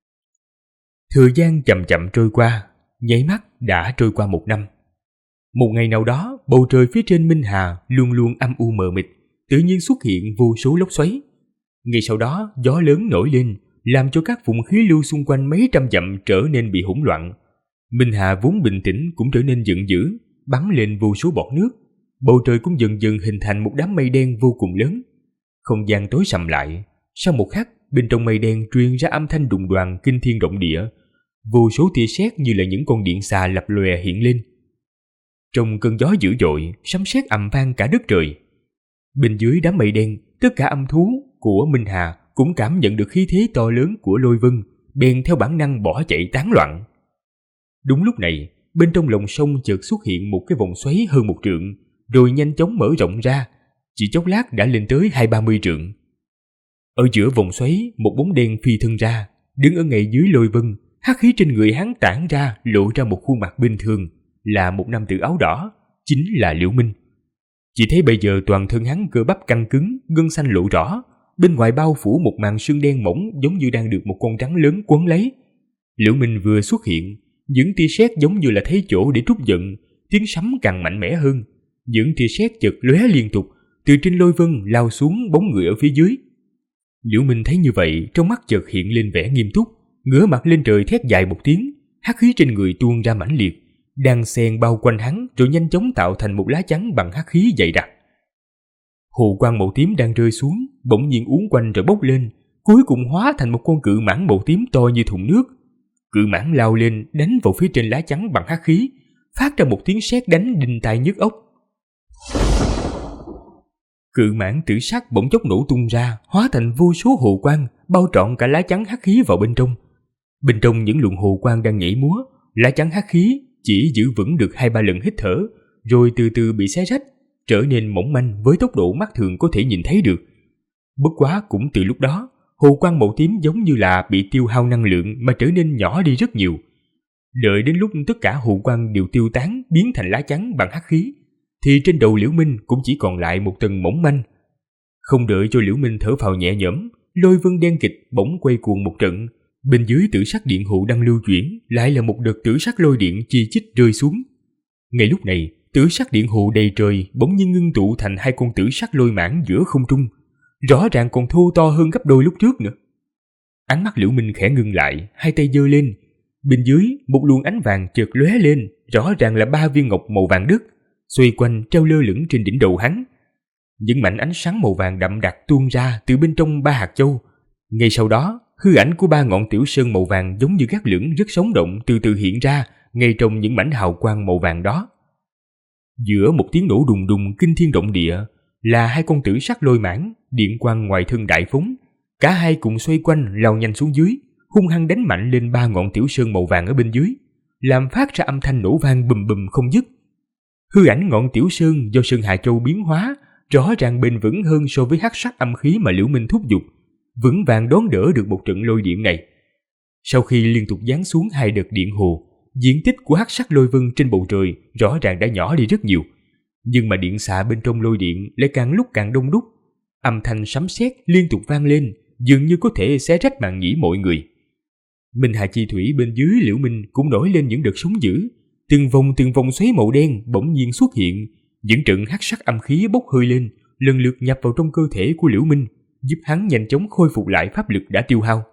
Thời gian chậm chậm trôi qua, nháy mắt đã trôi qua 1 năm. Một ngày nào đó, bầu trời phía trên Minh Hà luôn luôn âm u mờ mịt, tự nhiên xuất hiện vô số lốc xoáy. Ngay sau đó, gió lớn nổi lên, làm cho các vùng khí lưu xung quanh mấy trăm dặm trở nên bị hỗn loạn. Minh Hà vốn bình tĩnh cũng trở nên giận dữ, bắn lên vô số bọt nước. Bầu trời cũng dần dần hình thành một đám mây đen vô cùng lớn. Không gian tối sầm lại. Sau một khắc, bên trong mây đen truyền ra âm thanh đùng đoàng kinh thiên động địa. Vô số tia sét như là những con điện xà lập lòe hiện lên. Trong cơn gió dữ dội, sấm sét ầm vang cả đất trời. Bên dưới đám mây đen, tất cả âm thú của Minh Hà cũng cảm nhận được khí thế to lớn của Lôi Vân, bèn theo bản năng bỏ chạy tán loạn. Đúng lúc này, bên trong lòng sông chợt xuất hiện một cái vòng xoáy hơn 1 trượng, rồi nhanh chóng mở rộng ra, chỉ chốc lát đã lên tới 20-30 trượng. Ở giữa vòng xoáy, một bóng đen phi thân ra, đứng ở ngay dưới Lôi Vân, hắc khí trên người hắn tản ra, lộ ra một khuôn mặt bình thường, là một nam tử áo đỏ, chính là Liễu Minh. Chỉ thấy bây giờ toàn thân hắn cơ bắp căng cứng, gân xanh lộ rõ, bên ngoài bao phủ một màn sương đen mỏng giống như đang được một con rắn lớn quấn lấy. Liễu Minh vừa xuất hiện, những tia sét giống như là thấy chỗ để trút giận, tiếng sấm càng mạnh mẽ hơn. Những tia sét chợt lóe liên tục, từ trên Lôi Vân lao xuống bóng người ở phía dưới. Liễu Minh thấy như vậy, trong mắt chợt hiện lên vẻ nghiêm túc, ngửa mặt lên trời thét dài một tiếng, hắc khí trên người tuôn ra mãnh liệt, đang xen bao quanh hắn rồi nhanh chóng tạo thành một lá chắn bằng hắc khí dày đặc. Hồ quang màu tím đang rơi xuống, bỗng nhiên uốn quanh rồi bốc lên, cuối cùng hóa thành một con cự mãng màu tím to như thùng nước. Cự mãng lao lên đánh vào phía trên lá chắn bằng hắc khí, phát ra một tiếng sét đánh đinh tai nhức óc. Cự mãng tử sắc bỗng chốc nổ tung ra, hóa thành vô số hồ quang, bao trọn cả lá chắn hắc khí vào bên trong. Bên trong những luồng hồ quang đang nhảy múa, lá chắn hắc khí chỉ giữ vững được 2-3 lần hít thở, rồi từ từ bị xé rách, trở nên mỏng manh với tốc độ mắt thường có thể nhìn thấy được. Bất quá cũng từ lúc đó, hồ quang màu tím giống như là bị tiêu hao năng lượng mà trở nên nhỏ đi rất nhiều. Đợi đến lúc tất cả hù quang đều tiêu tán biến thành lá chắn bằng hắc khí, thì trên đầu Liễu Minh cũng chỉ còn lại một tầng mỏng manh. Không đợi cho Liễu Minh thở phào nhẹ nhõm, lôi vân đen kịch bỗng quay cuồng một trận. Bên dưới tử sắc điện hộ đang lưu chuyển, lại là một đợt tử sắc lôi điện chi chít rơi xuống. Ngay lúc này, tử sắc điện hộ đầy trời bỗng nhiên ngưng tụ thành hai con tử sắc lôi mãng giữa không trung, rõ ràng còn thô to hơn gấp đôi lúc trước nữa. Ánh mắt Liễu Minh khẽ ngưng lại, hai tay giơ lên. Bên dưới, một luồng ánh vàng chợt lóe lên, rõ ràng là 3 viên ngọc màu vàng đất, xoay quanh treo lơ lửng trên đỉnh đầu hắn. Những mảnh ánh sáng màu vàng đậm đặc tuôn ra từ bên trong 3 hạt châu. Ngay sau đó, hư ảnh của 3 ngọn tiểu sơn màu vàng giống như gác lửng rất sống động từ từ hiện ra ngay trong những mảnh hào quang màu vàng đó. Giữa một tiếng nổ đùng đùng kinh thiên động địa là 2 con tử sắc lôi mãng, điện quang ngoài thân đại phóng, cả hai cùng xoay quanh lao nhanh xuống dưới, hung hăng đánh mạnh lên 3 ngọn tiểu sơn màu vàng ở bên dưới, làm phát ra âm thanh nổ vang bùm bùm không dứt. Hư ảnh ngọn tiểu sơn do Sơn Hà Châu biến hóa rõ ràng bền vững hơn so với hắc sắc âm khí mà Liễu Minh thúc giục, vững vàng đón đỡ được một trận lôi điện này. Sau khi liên tục giáng xuống 2 đợt điện hồ, diện tích của hắc sắc lôi vân trên bầu trời rõ ràng đã nhỏ đi rất nhiều, nhưng mà điện xạ bên trong lôi điện lại càng lúc càng đông đúc, âm thanh sấm sét liên tục vang lên, dường như có thể xé rách màng nhĩ mọi người. Minh Hà chi thủy bên dưới Liễu Minh cũng nổi lên những đợt sóng dữ, từng vòng xoáy màu đen bỗng nhiên xuất hiện, những trận hắc sắc âm khí bốc hơi lên, lần lượt nhập vào trong cơ thể của Liễu Minh, giúp hắn nhanh chóng khôi phục lại pháp lực đã tiêu hao.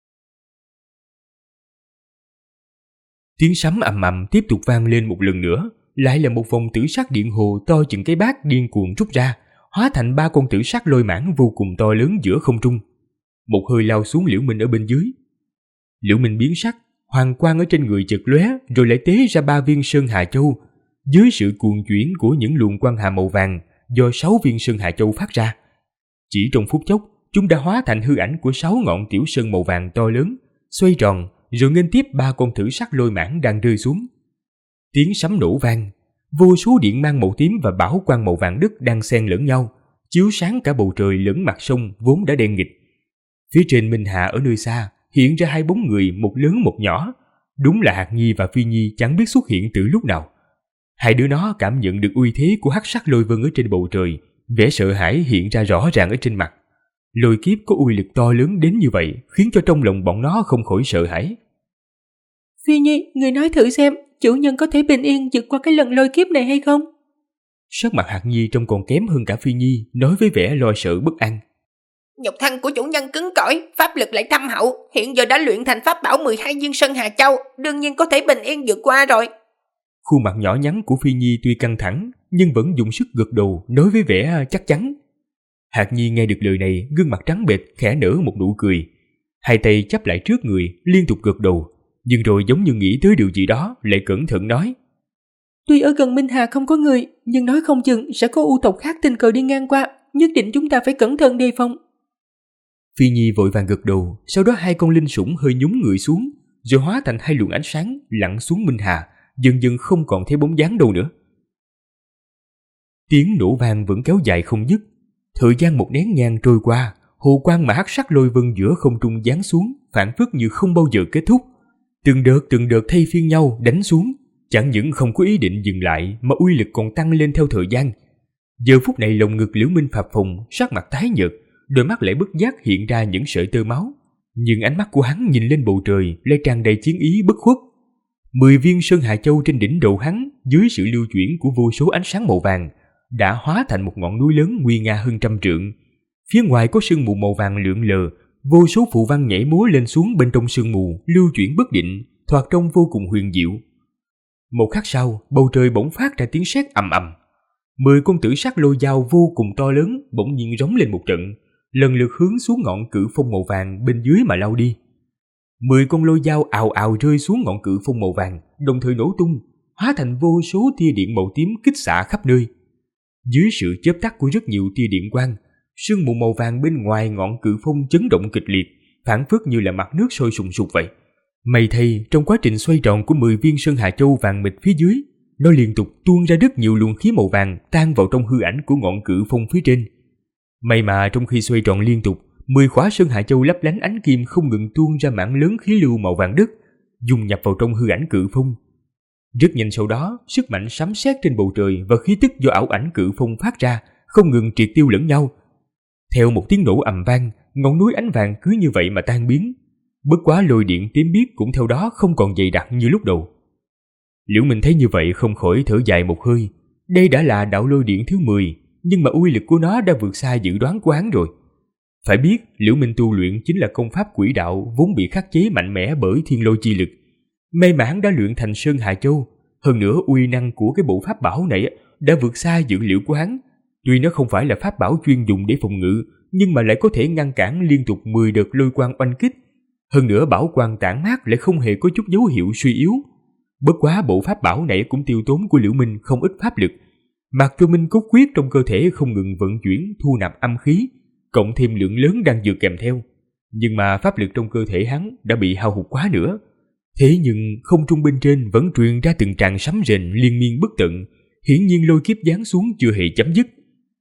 Tiếng sấm ầm ầm tiếp tục vang lên một lần nữa, lại là một vòng tử sắc điện hồ to chừng cái bát điên cuồng rút ra, hóa thành 3 con tử sắc lôi mãng vô cùng to lớn giữa không trung. Một hơi lao xuống Liễu Minh ở bên dưới. Liễu Minh biến sắc, hoàng quang ở trên người chợt lóe, rồi lại tế ra 3 viên Sơn Hà Châu, dưới sự cuồng chuyển của những luồng quang hà màu vàng do 6 viên Sơn Hà Châu phát ra. Chỉ trong phút chốc, chúng đã hóa thành hư ảnh của 6 ngọn tiểu sơn màu vàng to lớn, xoay tròn rồi nghênh tiếp 3 con thử sắc lôi mãng đang rơi xuống. Tiếng sấm nổ vang, vô số điện mang màu tím và bảo quang màu vàng đất đang xen lẫn nhau, chiếu sáng cả bầu trời lẫn mặt sông vốn đã đen nghịt. Phía trên Minh Hà ở nơi xa hiện ra 2 bóng người, một lớn một nhỏ, đúng là Hạc Nhi và Phi Nhi chẳng biết xuất hiện từ lúc nào. Hai đứa nó cảm nhận được uy thế của hắc sắc lôi vân ở trên bầu trời, vẻ sợ hãi hiện ra rõ ràng ở trên mặt. Lôi kiếp có uy lực to lớn đến như vậy khiến cho trong lòng bọn nó không khỏi sợ hãi. Phi Nhi, người nói thử xem, chủ nhân có thể bình yên vượt qua cái lần lôi kiếp này hay không? Sắc mặt Hạc Nhi trông còn kém hơn cả Phi Nhi, nói với vẻ lo sợ bất an. Nhục thân của chủ nhân cứng cỏi, pháp lực lại thâm hậu, hiện giờ đã luyện thành pháp bảo 12 viên Sơn Hà Châu, đương nhiên có thể bình yên vượt qua rồi. Khuôn mặt nhỏ nhắn của Phi Nhi tuy căng thẳng, nhưng vẫn dùng sức gật đầu nói với vẻ chắc chắn. Hạc Nhi nghe được lời này, gương mặt trắng bệch khẽ nở một nụ cười, hai tay chắp lại trước người, liên tục gật đầu, nhưng rồi giống như nghĩ tới điều gì đó, lại cẩn thận nói: Tuy ở gần Minh Hà không có người, nhưng nói không chừng sẽ có u tộc khác tình cờ đi ngang qua, nhất định chúng ta phải cẩn thận đề phòng. Phi Nhi vội vàng gật đầu, sau đó 2 con linh sủng hơi nhún người xuống, rồi hóa thành 2 luồng ánh sáng lặn xuống Minh Hà, dần dần không còn thấy bóng dáng đâu nữa. Tiếng nổ vang vẫn kéo dài không dứt. Thời gian một nén nhang trôi qua, hồ quang mà hắc sắc lôi vân giữa không trung giáng xuống, phảng phất như không bao giờ kết thúc. Từng đợt thay phiên nhau đánh xuống, chẳng những không có ý định dừng lại mà uy lực còn tăng lên theo thời gian. Giờ phút này lồng ngực Liễu Minh phập phồng, sắc mặt tái nhợt, đôi mắt lại bất giác hiện ra những sợi tơ máu, nhưng ánh mắt của hắn nhìn lên bầu trời lại tràn đầy chiến ý bất khuất. 10 viên Sơn Hà Châu trên đỉnh đầu hắn, dưới sự lưu chuyển của vô số ánh sáng màu vàng, đã hóa thành một ngọn núi lớn nguy nga hơn 100 trượng. Phía ngoài có sương mù màu vàng lượn lờ, vô số phù văn nhảy múa lên xuống bên trong sương mù, lưu chuyển bất định, thoạt trông vô cùng huyền diệu. Một khắc sau, bầu trời bỗng phát ra tiếng sét ầm ầm. 10 con tử sắc lôi dao vô cùng to lớn bỗng nhiên rống lên một trận, lần lượt hướng xuống ngọn cự phong màu vàng bên dưới mà lao đi. 10 con lôi dao ào ào rơi xuống ngọn cự phong màu vàng, đồng thời nổ tung, hóa thành vô số tia điện màu tím kích xạ khắp nơi. Dưới sự chớp tắt của rất nhiều tia điện quang, sương mù màu vàng bên ngoài ngọn cự phong chấn động kịch liệt, phảng phất như là mặt nước sôi sùng sục vậy. May thay, trong quá trình xoay tròn của 10 viên Sơn Hà Châu vàng mịt phía dưới, nó liên tục tuôn ra rất nhiều luồng khí màu vàng tan vào trong hư ảnh của ngọn cự phong phía trên. May mà trong khi xoay tròn liên tục, 10 khóa Sơn Hà Châu lấp lánh ánh kim không ngừng tuôn ra mảng lớn khí lưu màu vàng đất, dung nhập vào trong hư ảnh cự phong. Rất nhanh sau đó, sức mạnh sấm sét trên bầu trời và khí tức do ảo ảnh cự phong phát ra không ngừng triệt tiêu lẫn nhau. Theo một tiếng nổ ầm vang, ngọn núi ánh vàng cứ như vậy mà tan biến. Bất quá lôi điện tím biếc cũng theo đó không còn dày đặc như lúc đầu. Liễu Minh thấy như vậy không khỏi thở dài một hơi. Đây đã là đạo lôi điện thứ 10, nhưng mà uy lực của nó đã vượt xa dự đoán của hắn rồi. Phải biết, Liễu Minh tu luyện chính là công pháp quỷ đạo vốn bị khắc chế mạnh mẽ bởi thiên lôi chi lực. May mà hắn đã luyện thành Sơn Hà Châu, hơn nữa uy năng của cái bộ pháp bảo này đã vượt xa dự liệu của hắn. Tuy nó không phải là pháp bảo chuyên dùng để phòng ngự, nhưng mà lại có thể ngăn cản liên tục 10 đợt lôi quang oanh kích. Hơn nữa bảo quang tản mát lại không hề có chút dấu hiệu suy yếu. Bất quá bộ pháp bảo này cũng tiêu tốn của Liễu Minh không ít pháp lực. Mặc cho Minh Cốt Quyết trong cơ thể không ngừng vận chuyển thu nạp âm khí, cộng thêm lượng lớn đang dược kèm theo. Nhưng mà pháp lực trong cơ thể hắn đã bị hao hụt quá nữa. Thế nhưng không trung bên trên vẫn truyền ra từng tràng sấm rền liên miên bất tận, hiển nhiên lôi kiếp giáng xuống chưa hề chấm dứt.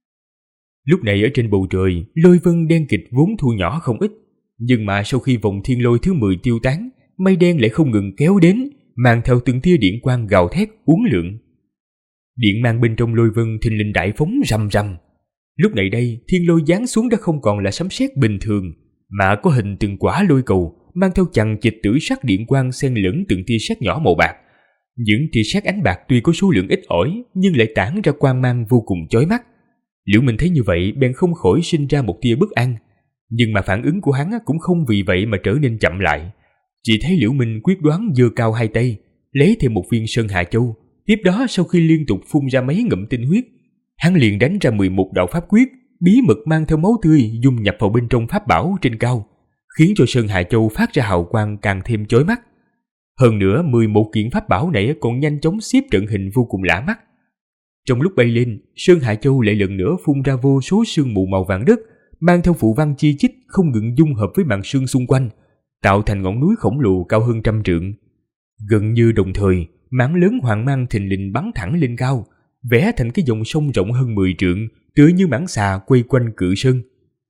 Lúc này ở trên bầu trời, lôi vân đen kịt vốn thu nhỏ không ít, nhưng mà sau khi vòng thiên lôi thứ 10 tiêu tán, mây đen lại không ngừng kéo đến, mang theo từng tia điện quang gào thét uốn lượn. Điện mang bên trong lôi vân thình lình đại phóng rầm rầm. Lúc này đây, thiên lôi giáng xuống đã không còn là sấm sét bình thường, mà có hình từng quả lôi cầu, mang theo chằng chịt tử sắc điện quang xen lẫn từng tia sét nhỏ màu bạc. Những tia sét ánh bạc tuy có số lượng ít ỏi, nhưng lại tản ra quang mang vô cùng chói mắt. Liễu Minh thấy như vậy bèn không khỏi sinh ra một tia bất an, nhưng mà phản ứng của hắn cũng không vì vậy mà trở nên chậm lại. Chỉ thấy Liễu Minh quyết đoán giơ cao hai tay, lấy thêm một viên Sơn Hà Châu. Tiếp đó sau khi liên tục phun ra mấy ngụm tinh huyết, hắn liền đánh ra 11 đạo pháp quyết, bí mật mang theo máu tươi dung nhập vào bên trong pháp bảo trên cao, khiến cho Sơn Hà Châu phát ra hào quang càng thêm chói mắt. Hơn nữa 11 kiện pháp bảo này còn nhanh chóng xếp trận hình vô cùng lạ mắt. Trong lúc bay lên, Sơn Hà Châu lại lần nữa phun ra vô số sương mù màu vàng đất, mang theo phù văn chi chít không ngừng dung hợp với màn sương xung quanh, tạo thành ngọn núi khổng lồ cao hơn 100 trượng. Gần như đồng thời, mảng lớn hoàng mang thình lình bắn thẳng lên cao, vẽ thành cái dòng sông rộng hơn 10 trượng, tựa như mảng xà quay quanh cự sơn.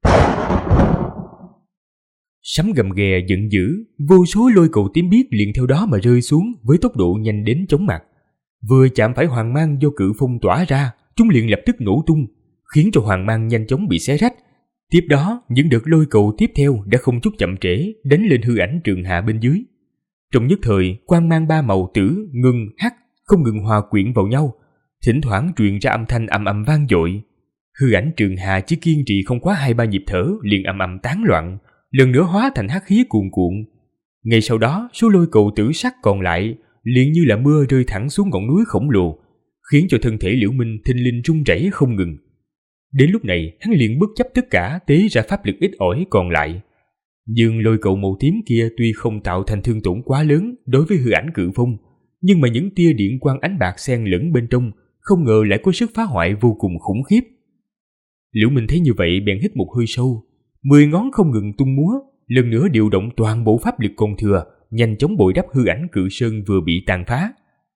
Sấm gầm ghè giận dữ, vô số lôi cầu tím biếc liền theo đó mà rơi xuống với tốc độ nhanh đến chóng mặt. Vừa chạm phải hoàng mang do cự phong tỏa ra, chúng liền lập tức nổ tung, khiến cho hoàng mang nhanh chóng bị xé rách. Tiếp đó, những đợt lôi cầu tiếp theo đã không chút chậm trễ đánh lên hư ảnh Trường Hà bên dưới. Trong nhất thời, quang mang ba màu tử, ngân, hắc không ngừng hòa quyện vào nhau, thỉnh thoảng truyền ra âm thanh ầm ầm vang dội. Hư ảnh Trường Hà chỉ kiên trì không quá 2-3 nhịp thở liền ầm ầm tán loạn, lần nữa hóa thành hắc khí cuồn cuộn. Ngay sau đó, số lôi cầu tử sắc còn lại liền như là mưa rơi thẳng xuống ngọn núi khổng lồ, khiến cho thân thể Liễu Minh thình lình rung rẩy không ngừng. Đến lúc này, hắn liền bất chấp tất cả tế ra pháp lực ít ỏi còn lại. Nhưng lôi cầu màu tím kia tuy không tạo thành thương tổn quá lớn đối với hư ảnh cự phong, nhưng mà những tia điện quang ánh bạc xen lẫn bên trong không ngờ lại có sức phá hoại vô cùng khủng khiếp. Liễu Minh thấy như vậy bèn hít một hơi sâu, 10 ngón không ngừng tung múa, lần nữa điều động toàn bộ pháp lực còn thừa, nhanh chóng bồi đắp hư ảnh cự sơn vừa bị tàn phá.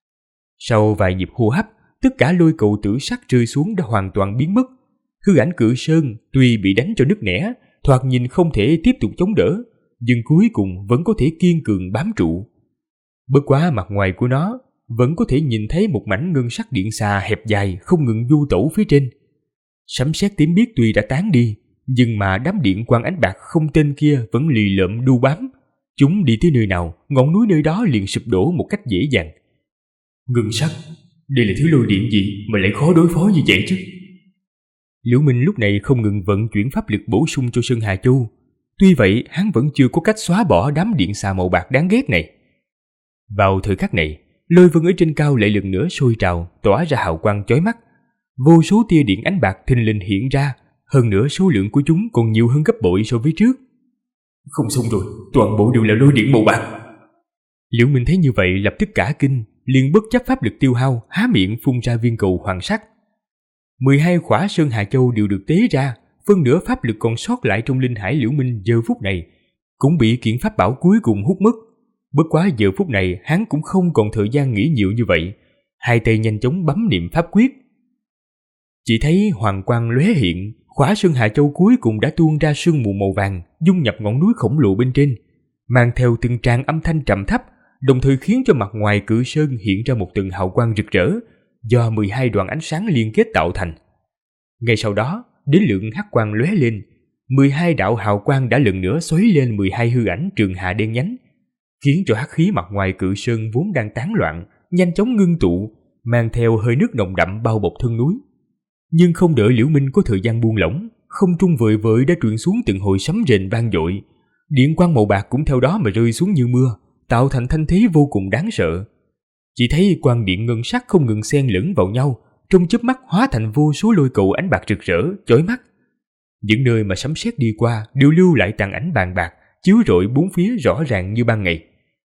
Sau vài nhịp hô hấp, tất cả lôi cầu tử sắc rơi xuống đã hoàn toàn biến mất. Hư ảnh cự sơn tuy bị đánh cho nứt nẻ, thoạt nhìn không thể tiếp tục chống đỡ, nhưng cuối cùng vẫn có thể kiên cường bám trụ. Bất quá mặt ngoài của nó vẫn có thể nhìn thấy một mảnh ngân sắc điện xà hẹp dài không ngừng du tẩu phía trên. Sấm sét tím biếc tuy đã tán đi, nhưng mà đám điện quang ánh bạc không tên kia vẫn lì lợm đu bám. Chúng đi tới nơi nào, ngọn núi nơi đó liền sụp đổ một cách dễ dàng. Ngân sắc, đây là thứ lôi điện gì mà lại khó đối phó như vậy chứ? Liễu Minh lúc này không ngừng vận chuyển pháp lực bổ sung cho Sơn Hà Châu. Tuy vậy, hắn vẫn chưa có cách xóa bỏ đám điện xà màu bạc đáng ghét này. Vào thời khắc này, lôi vân ở trên cao lại lần nữa sôi trào, tỏa ra hào quang chói mắt. Vô số tia điện ánh bạc thình lình hiện ra, hơn nữa số lượng của chúng còn nhiều hơn gấp bội so với trước. Không xong rồi, toàn bộ đều là lôi điện màu bạc. Liễu Minh thấy như vậy lập tức cả kinh, liền bất chấp pháp lực tiêu hao, há miệng phun ra viên cầu hoàng sắc. 12 khỏa Sơn Hà Châu đều được tế ra, phân nửa pháp lực còn sót lại trong linh hải Liễu Minh giờ phút này cũng bị kiện pháp bảo cuối cùng hút mất. Bất quá giờ phút này hắn cũng không còn thời gian nghĩ nhiều như vậy, hai tay nhanh chóng bấm niệm pháp quyết. Chỉ thấy hoàng quang lóe hiện, khỏa Sơn Hà Châu cuối cùng đã tuôn ra sương mù màu vàng, dung nhập ngọn núi khổng lồ bên trên, mang theo từng tràng âm thanh trầm thấp, đồng thời khiến cho mặt ngoài cự sơn hiện ra một tầng hào quang rực rỡ do 12 đoạn ánh sáng liên kết tạo thành. Ngay sau đó, đến lượng hắc quang lóe lên, 12 đạo hào quang đã lần nữa xoáy lên 12 hư ảnh trường hà đen nhánh, khiến cho hắc khí mặt ngoài cự sơn vốn đang tán loạn nhanh chóng ngưng tụ, mang theo hơi nước nồng đậm bao bọc thân núi. Nhưng không đợi Liễu Minh có thời gian buông lỏng, không trung vời vợi đã truyền xuống từng hồi sấm rền vang dội, điện quang màu bạc cũng theo đó mà rơi xuống như mưa, tạo thành thanh thế vô cùng đáng sợ. Chỉ thấy quang điện ngân sắc không ngừng xen lẫn vào nhau, trong chớp mắt hóa thành vô số lôi cầu ánh bạc rực rỡ, chói mắt. Những nơi mà sấm sét đi qua đều lưu lại tàn ảnh bàn bạc, chiếu rọi bốn phía rõ ràng như ban ngày.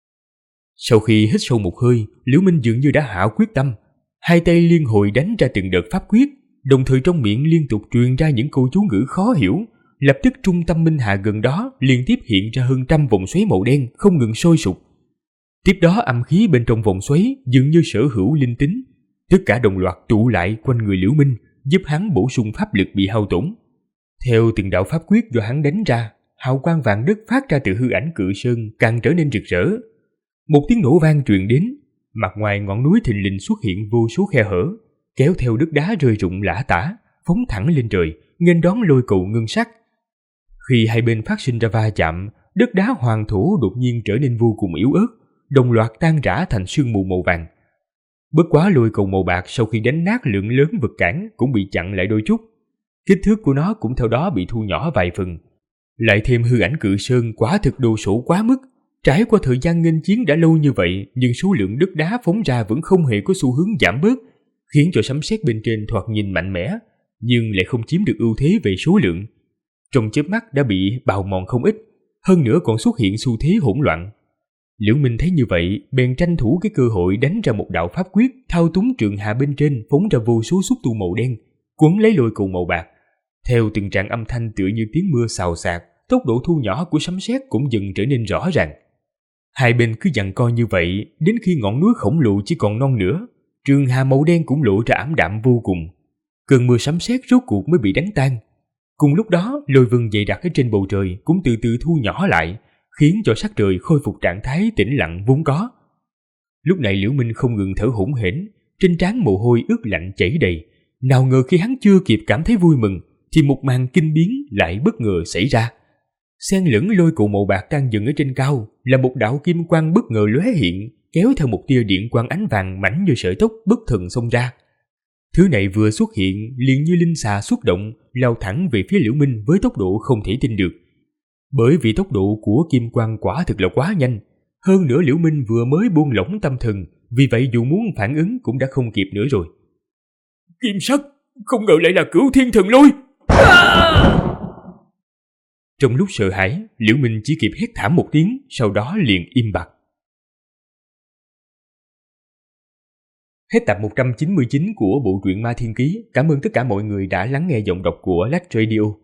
Sau khi hít sâu một hơi, Liễu Minh dường như đã hạ quyết tâm, hai tay liên hồi đánh ra từng đợt pháp quyết, đồng thời trong miệng liên tục truyền ra những câu chú ngữ khó hiểu. Lập tức trung tâm minh hà gần đó liên tiếp hiện ra hơn trăm vòng xoáy màu đen không ngừng sôi sục. Tiếp đó âm khí bên trong vòng xoáy dường như sở hữu linh tính, tất cả đồng loạt tụ lại quanh người Liễu Minh, giúp hắn bổ sung pháp lực bị hao tổn. Theo từng đạo pháp quyết do hắn đánh ra, hào quang vàng đất phát ra từ hư ảnh cự sơn càng trở nên rực rỡ. Một tiếng nổ vang truyền đến, mặt ngoài ngọn núi thình lình xuất hiện vô số khe hở, kéo theo đất đá rơi rụng lả tả, phóng thẳng lên trời, nghênh đón lôi cầu ngân sắc. Khi hai bên phát sinh ra va chạm, đất đá hoàng thổ đột nhiên trở nên vô cùng yếu ớt, đồng loạt tan rã thành sương mù màu vàng. Bất quá lôi cầu màu bạc sau khi đánh nát lượng lớn vật cản cũng bị chặn lại đôi chút, kích thước của nó cũng theo đó bị thu nhỏ vài phần. Lại thêm hư ảnh cự sơn quả thực đồ sộ quá mức, trải qua thời gian nghênh chiến đã lâu như vậy nhưng số lượng đất đá phóng ra vẫn không hề có xu hướng giảm bớt, khiến cho sấm sét bên trên thoạt nhìn mạnh mẽ, nhưng lại không chiếm được ưu thế về số lượng. Trong chớp mắt đã bị bào mòn không ít, hơn nữa còn xuất hiện xu thế hỗn loạn. Liễu Minh thấy như vậy, bèn tranh thủ cái cơ hội đánh ra một đạo pháp quyết, thao túng trường hà bên trên phóng ra vô số xúc tu màu đen, quấn lấy lôi cầu màu bạc. Theo từng trạng âm thanh tựa như tiếng mưa xào xạc, tốc độ thu nhỏ của sấm sét cũng dần trở nên rõ ràng. Hai bên cứ giằng co như vậy, đến khi ngọn núi khổng lồ chỉ còn non nửa, trường hà màu đen cũng lộ ra ảm đạm vô cùng. Cơn mưa sấm sét rốt cuộc mới bị đánh tan. Cùng lúc đó, lôi vân dày đặc ở trên bầu trời cũng từ từ thu nhỏ lại, khiến cho sắc trời khôi phục trạng thái tĩnh lặng vốn có. Lúc này Liễu Minh không ngừng thở hổn hển, trên trán mồ hôi ướt lạnh chảy đầy. Nào ngờ khi hắn chưa kịp cảm thấy vui mừng, thì một màn kinh biến lại bất ngờ xảy ra. Xen lẫn lôi cầu màu bạc đang dừng ở trên cao là một đạo kim quang bất ngờ lóe hiện, kéo theo một tia điện quang ánh vàng mảnh như sợi tóc bất thần xông ra. Thứ này vừa xuất hiện liền như linh xà xuất động, lao thẳng về phía Liễu Minh với tốc độ không thể tin được. Bởi vì tốc độ của kim quang quả thực là quá nhanh, hơn nữa Liễu Minh vừa mới buông lỏng tâm thần, vì vậy dù muốn phản ứng cũng đã không kịp nữa rồi. Kim sắc, không ngờ lại là Cửu Thiên Thần Lôi! Trong lúc sợ hãi, Liễu Minh chỉ kịp hét thảm một tiếng, sau đó liền im bặt. Hết tập 199 của bộ truyện Ma Thiên Ký. Cảm ơn tất cả mọi người đã lắng nghe giọng đọc của Lách Radio.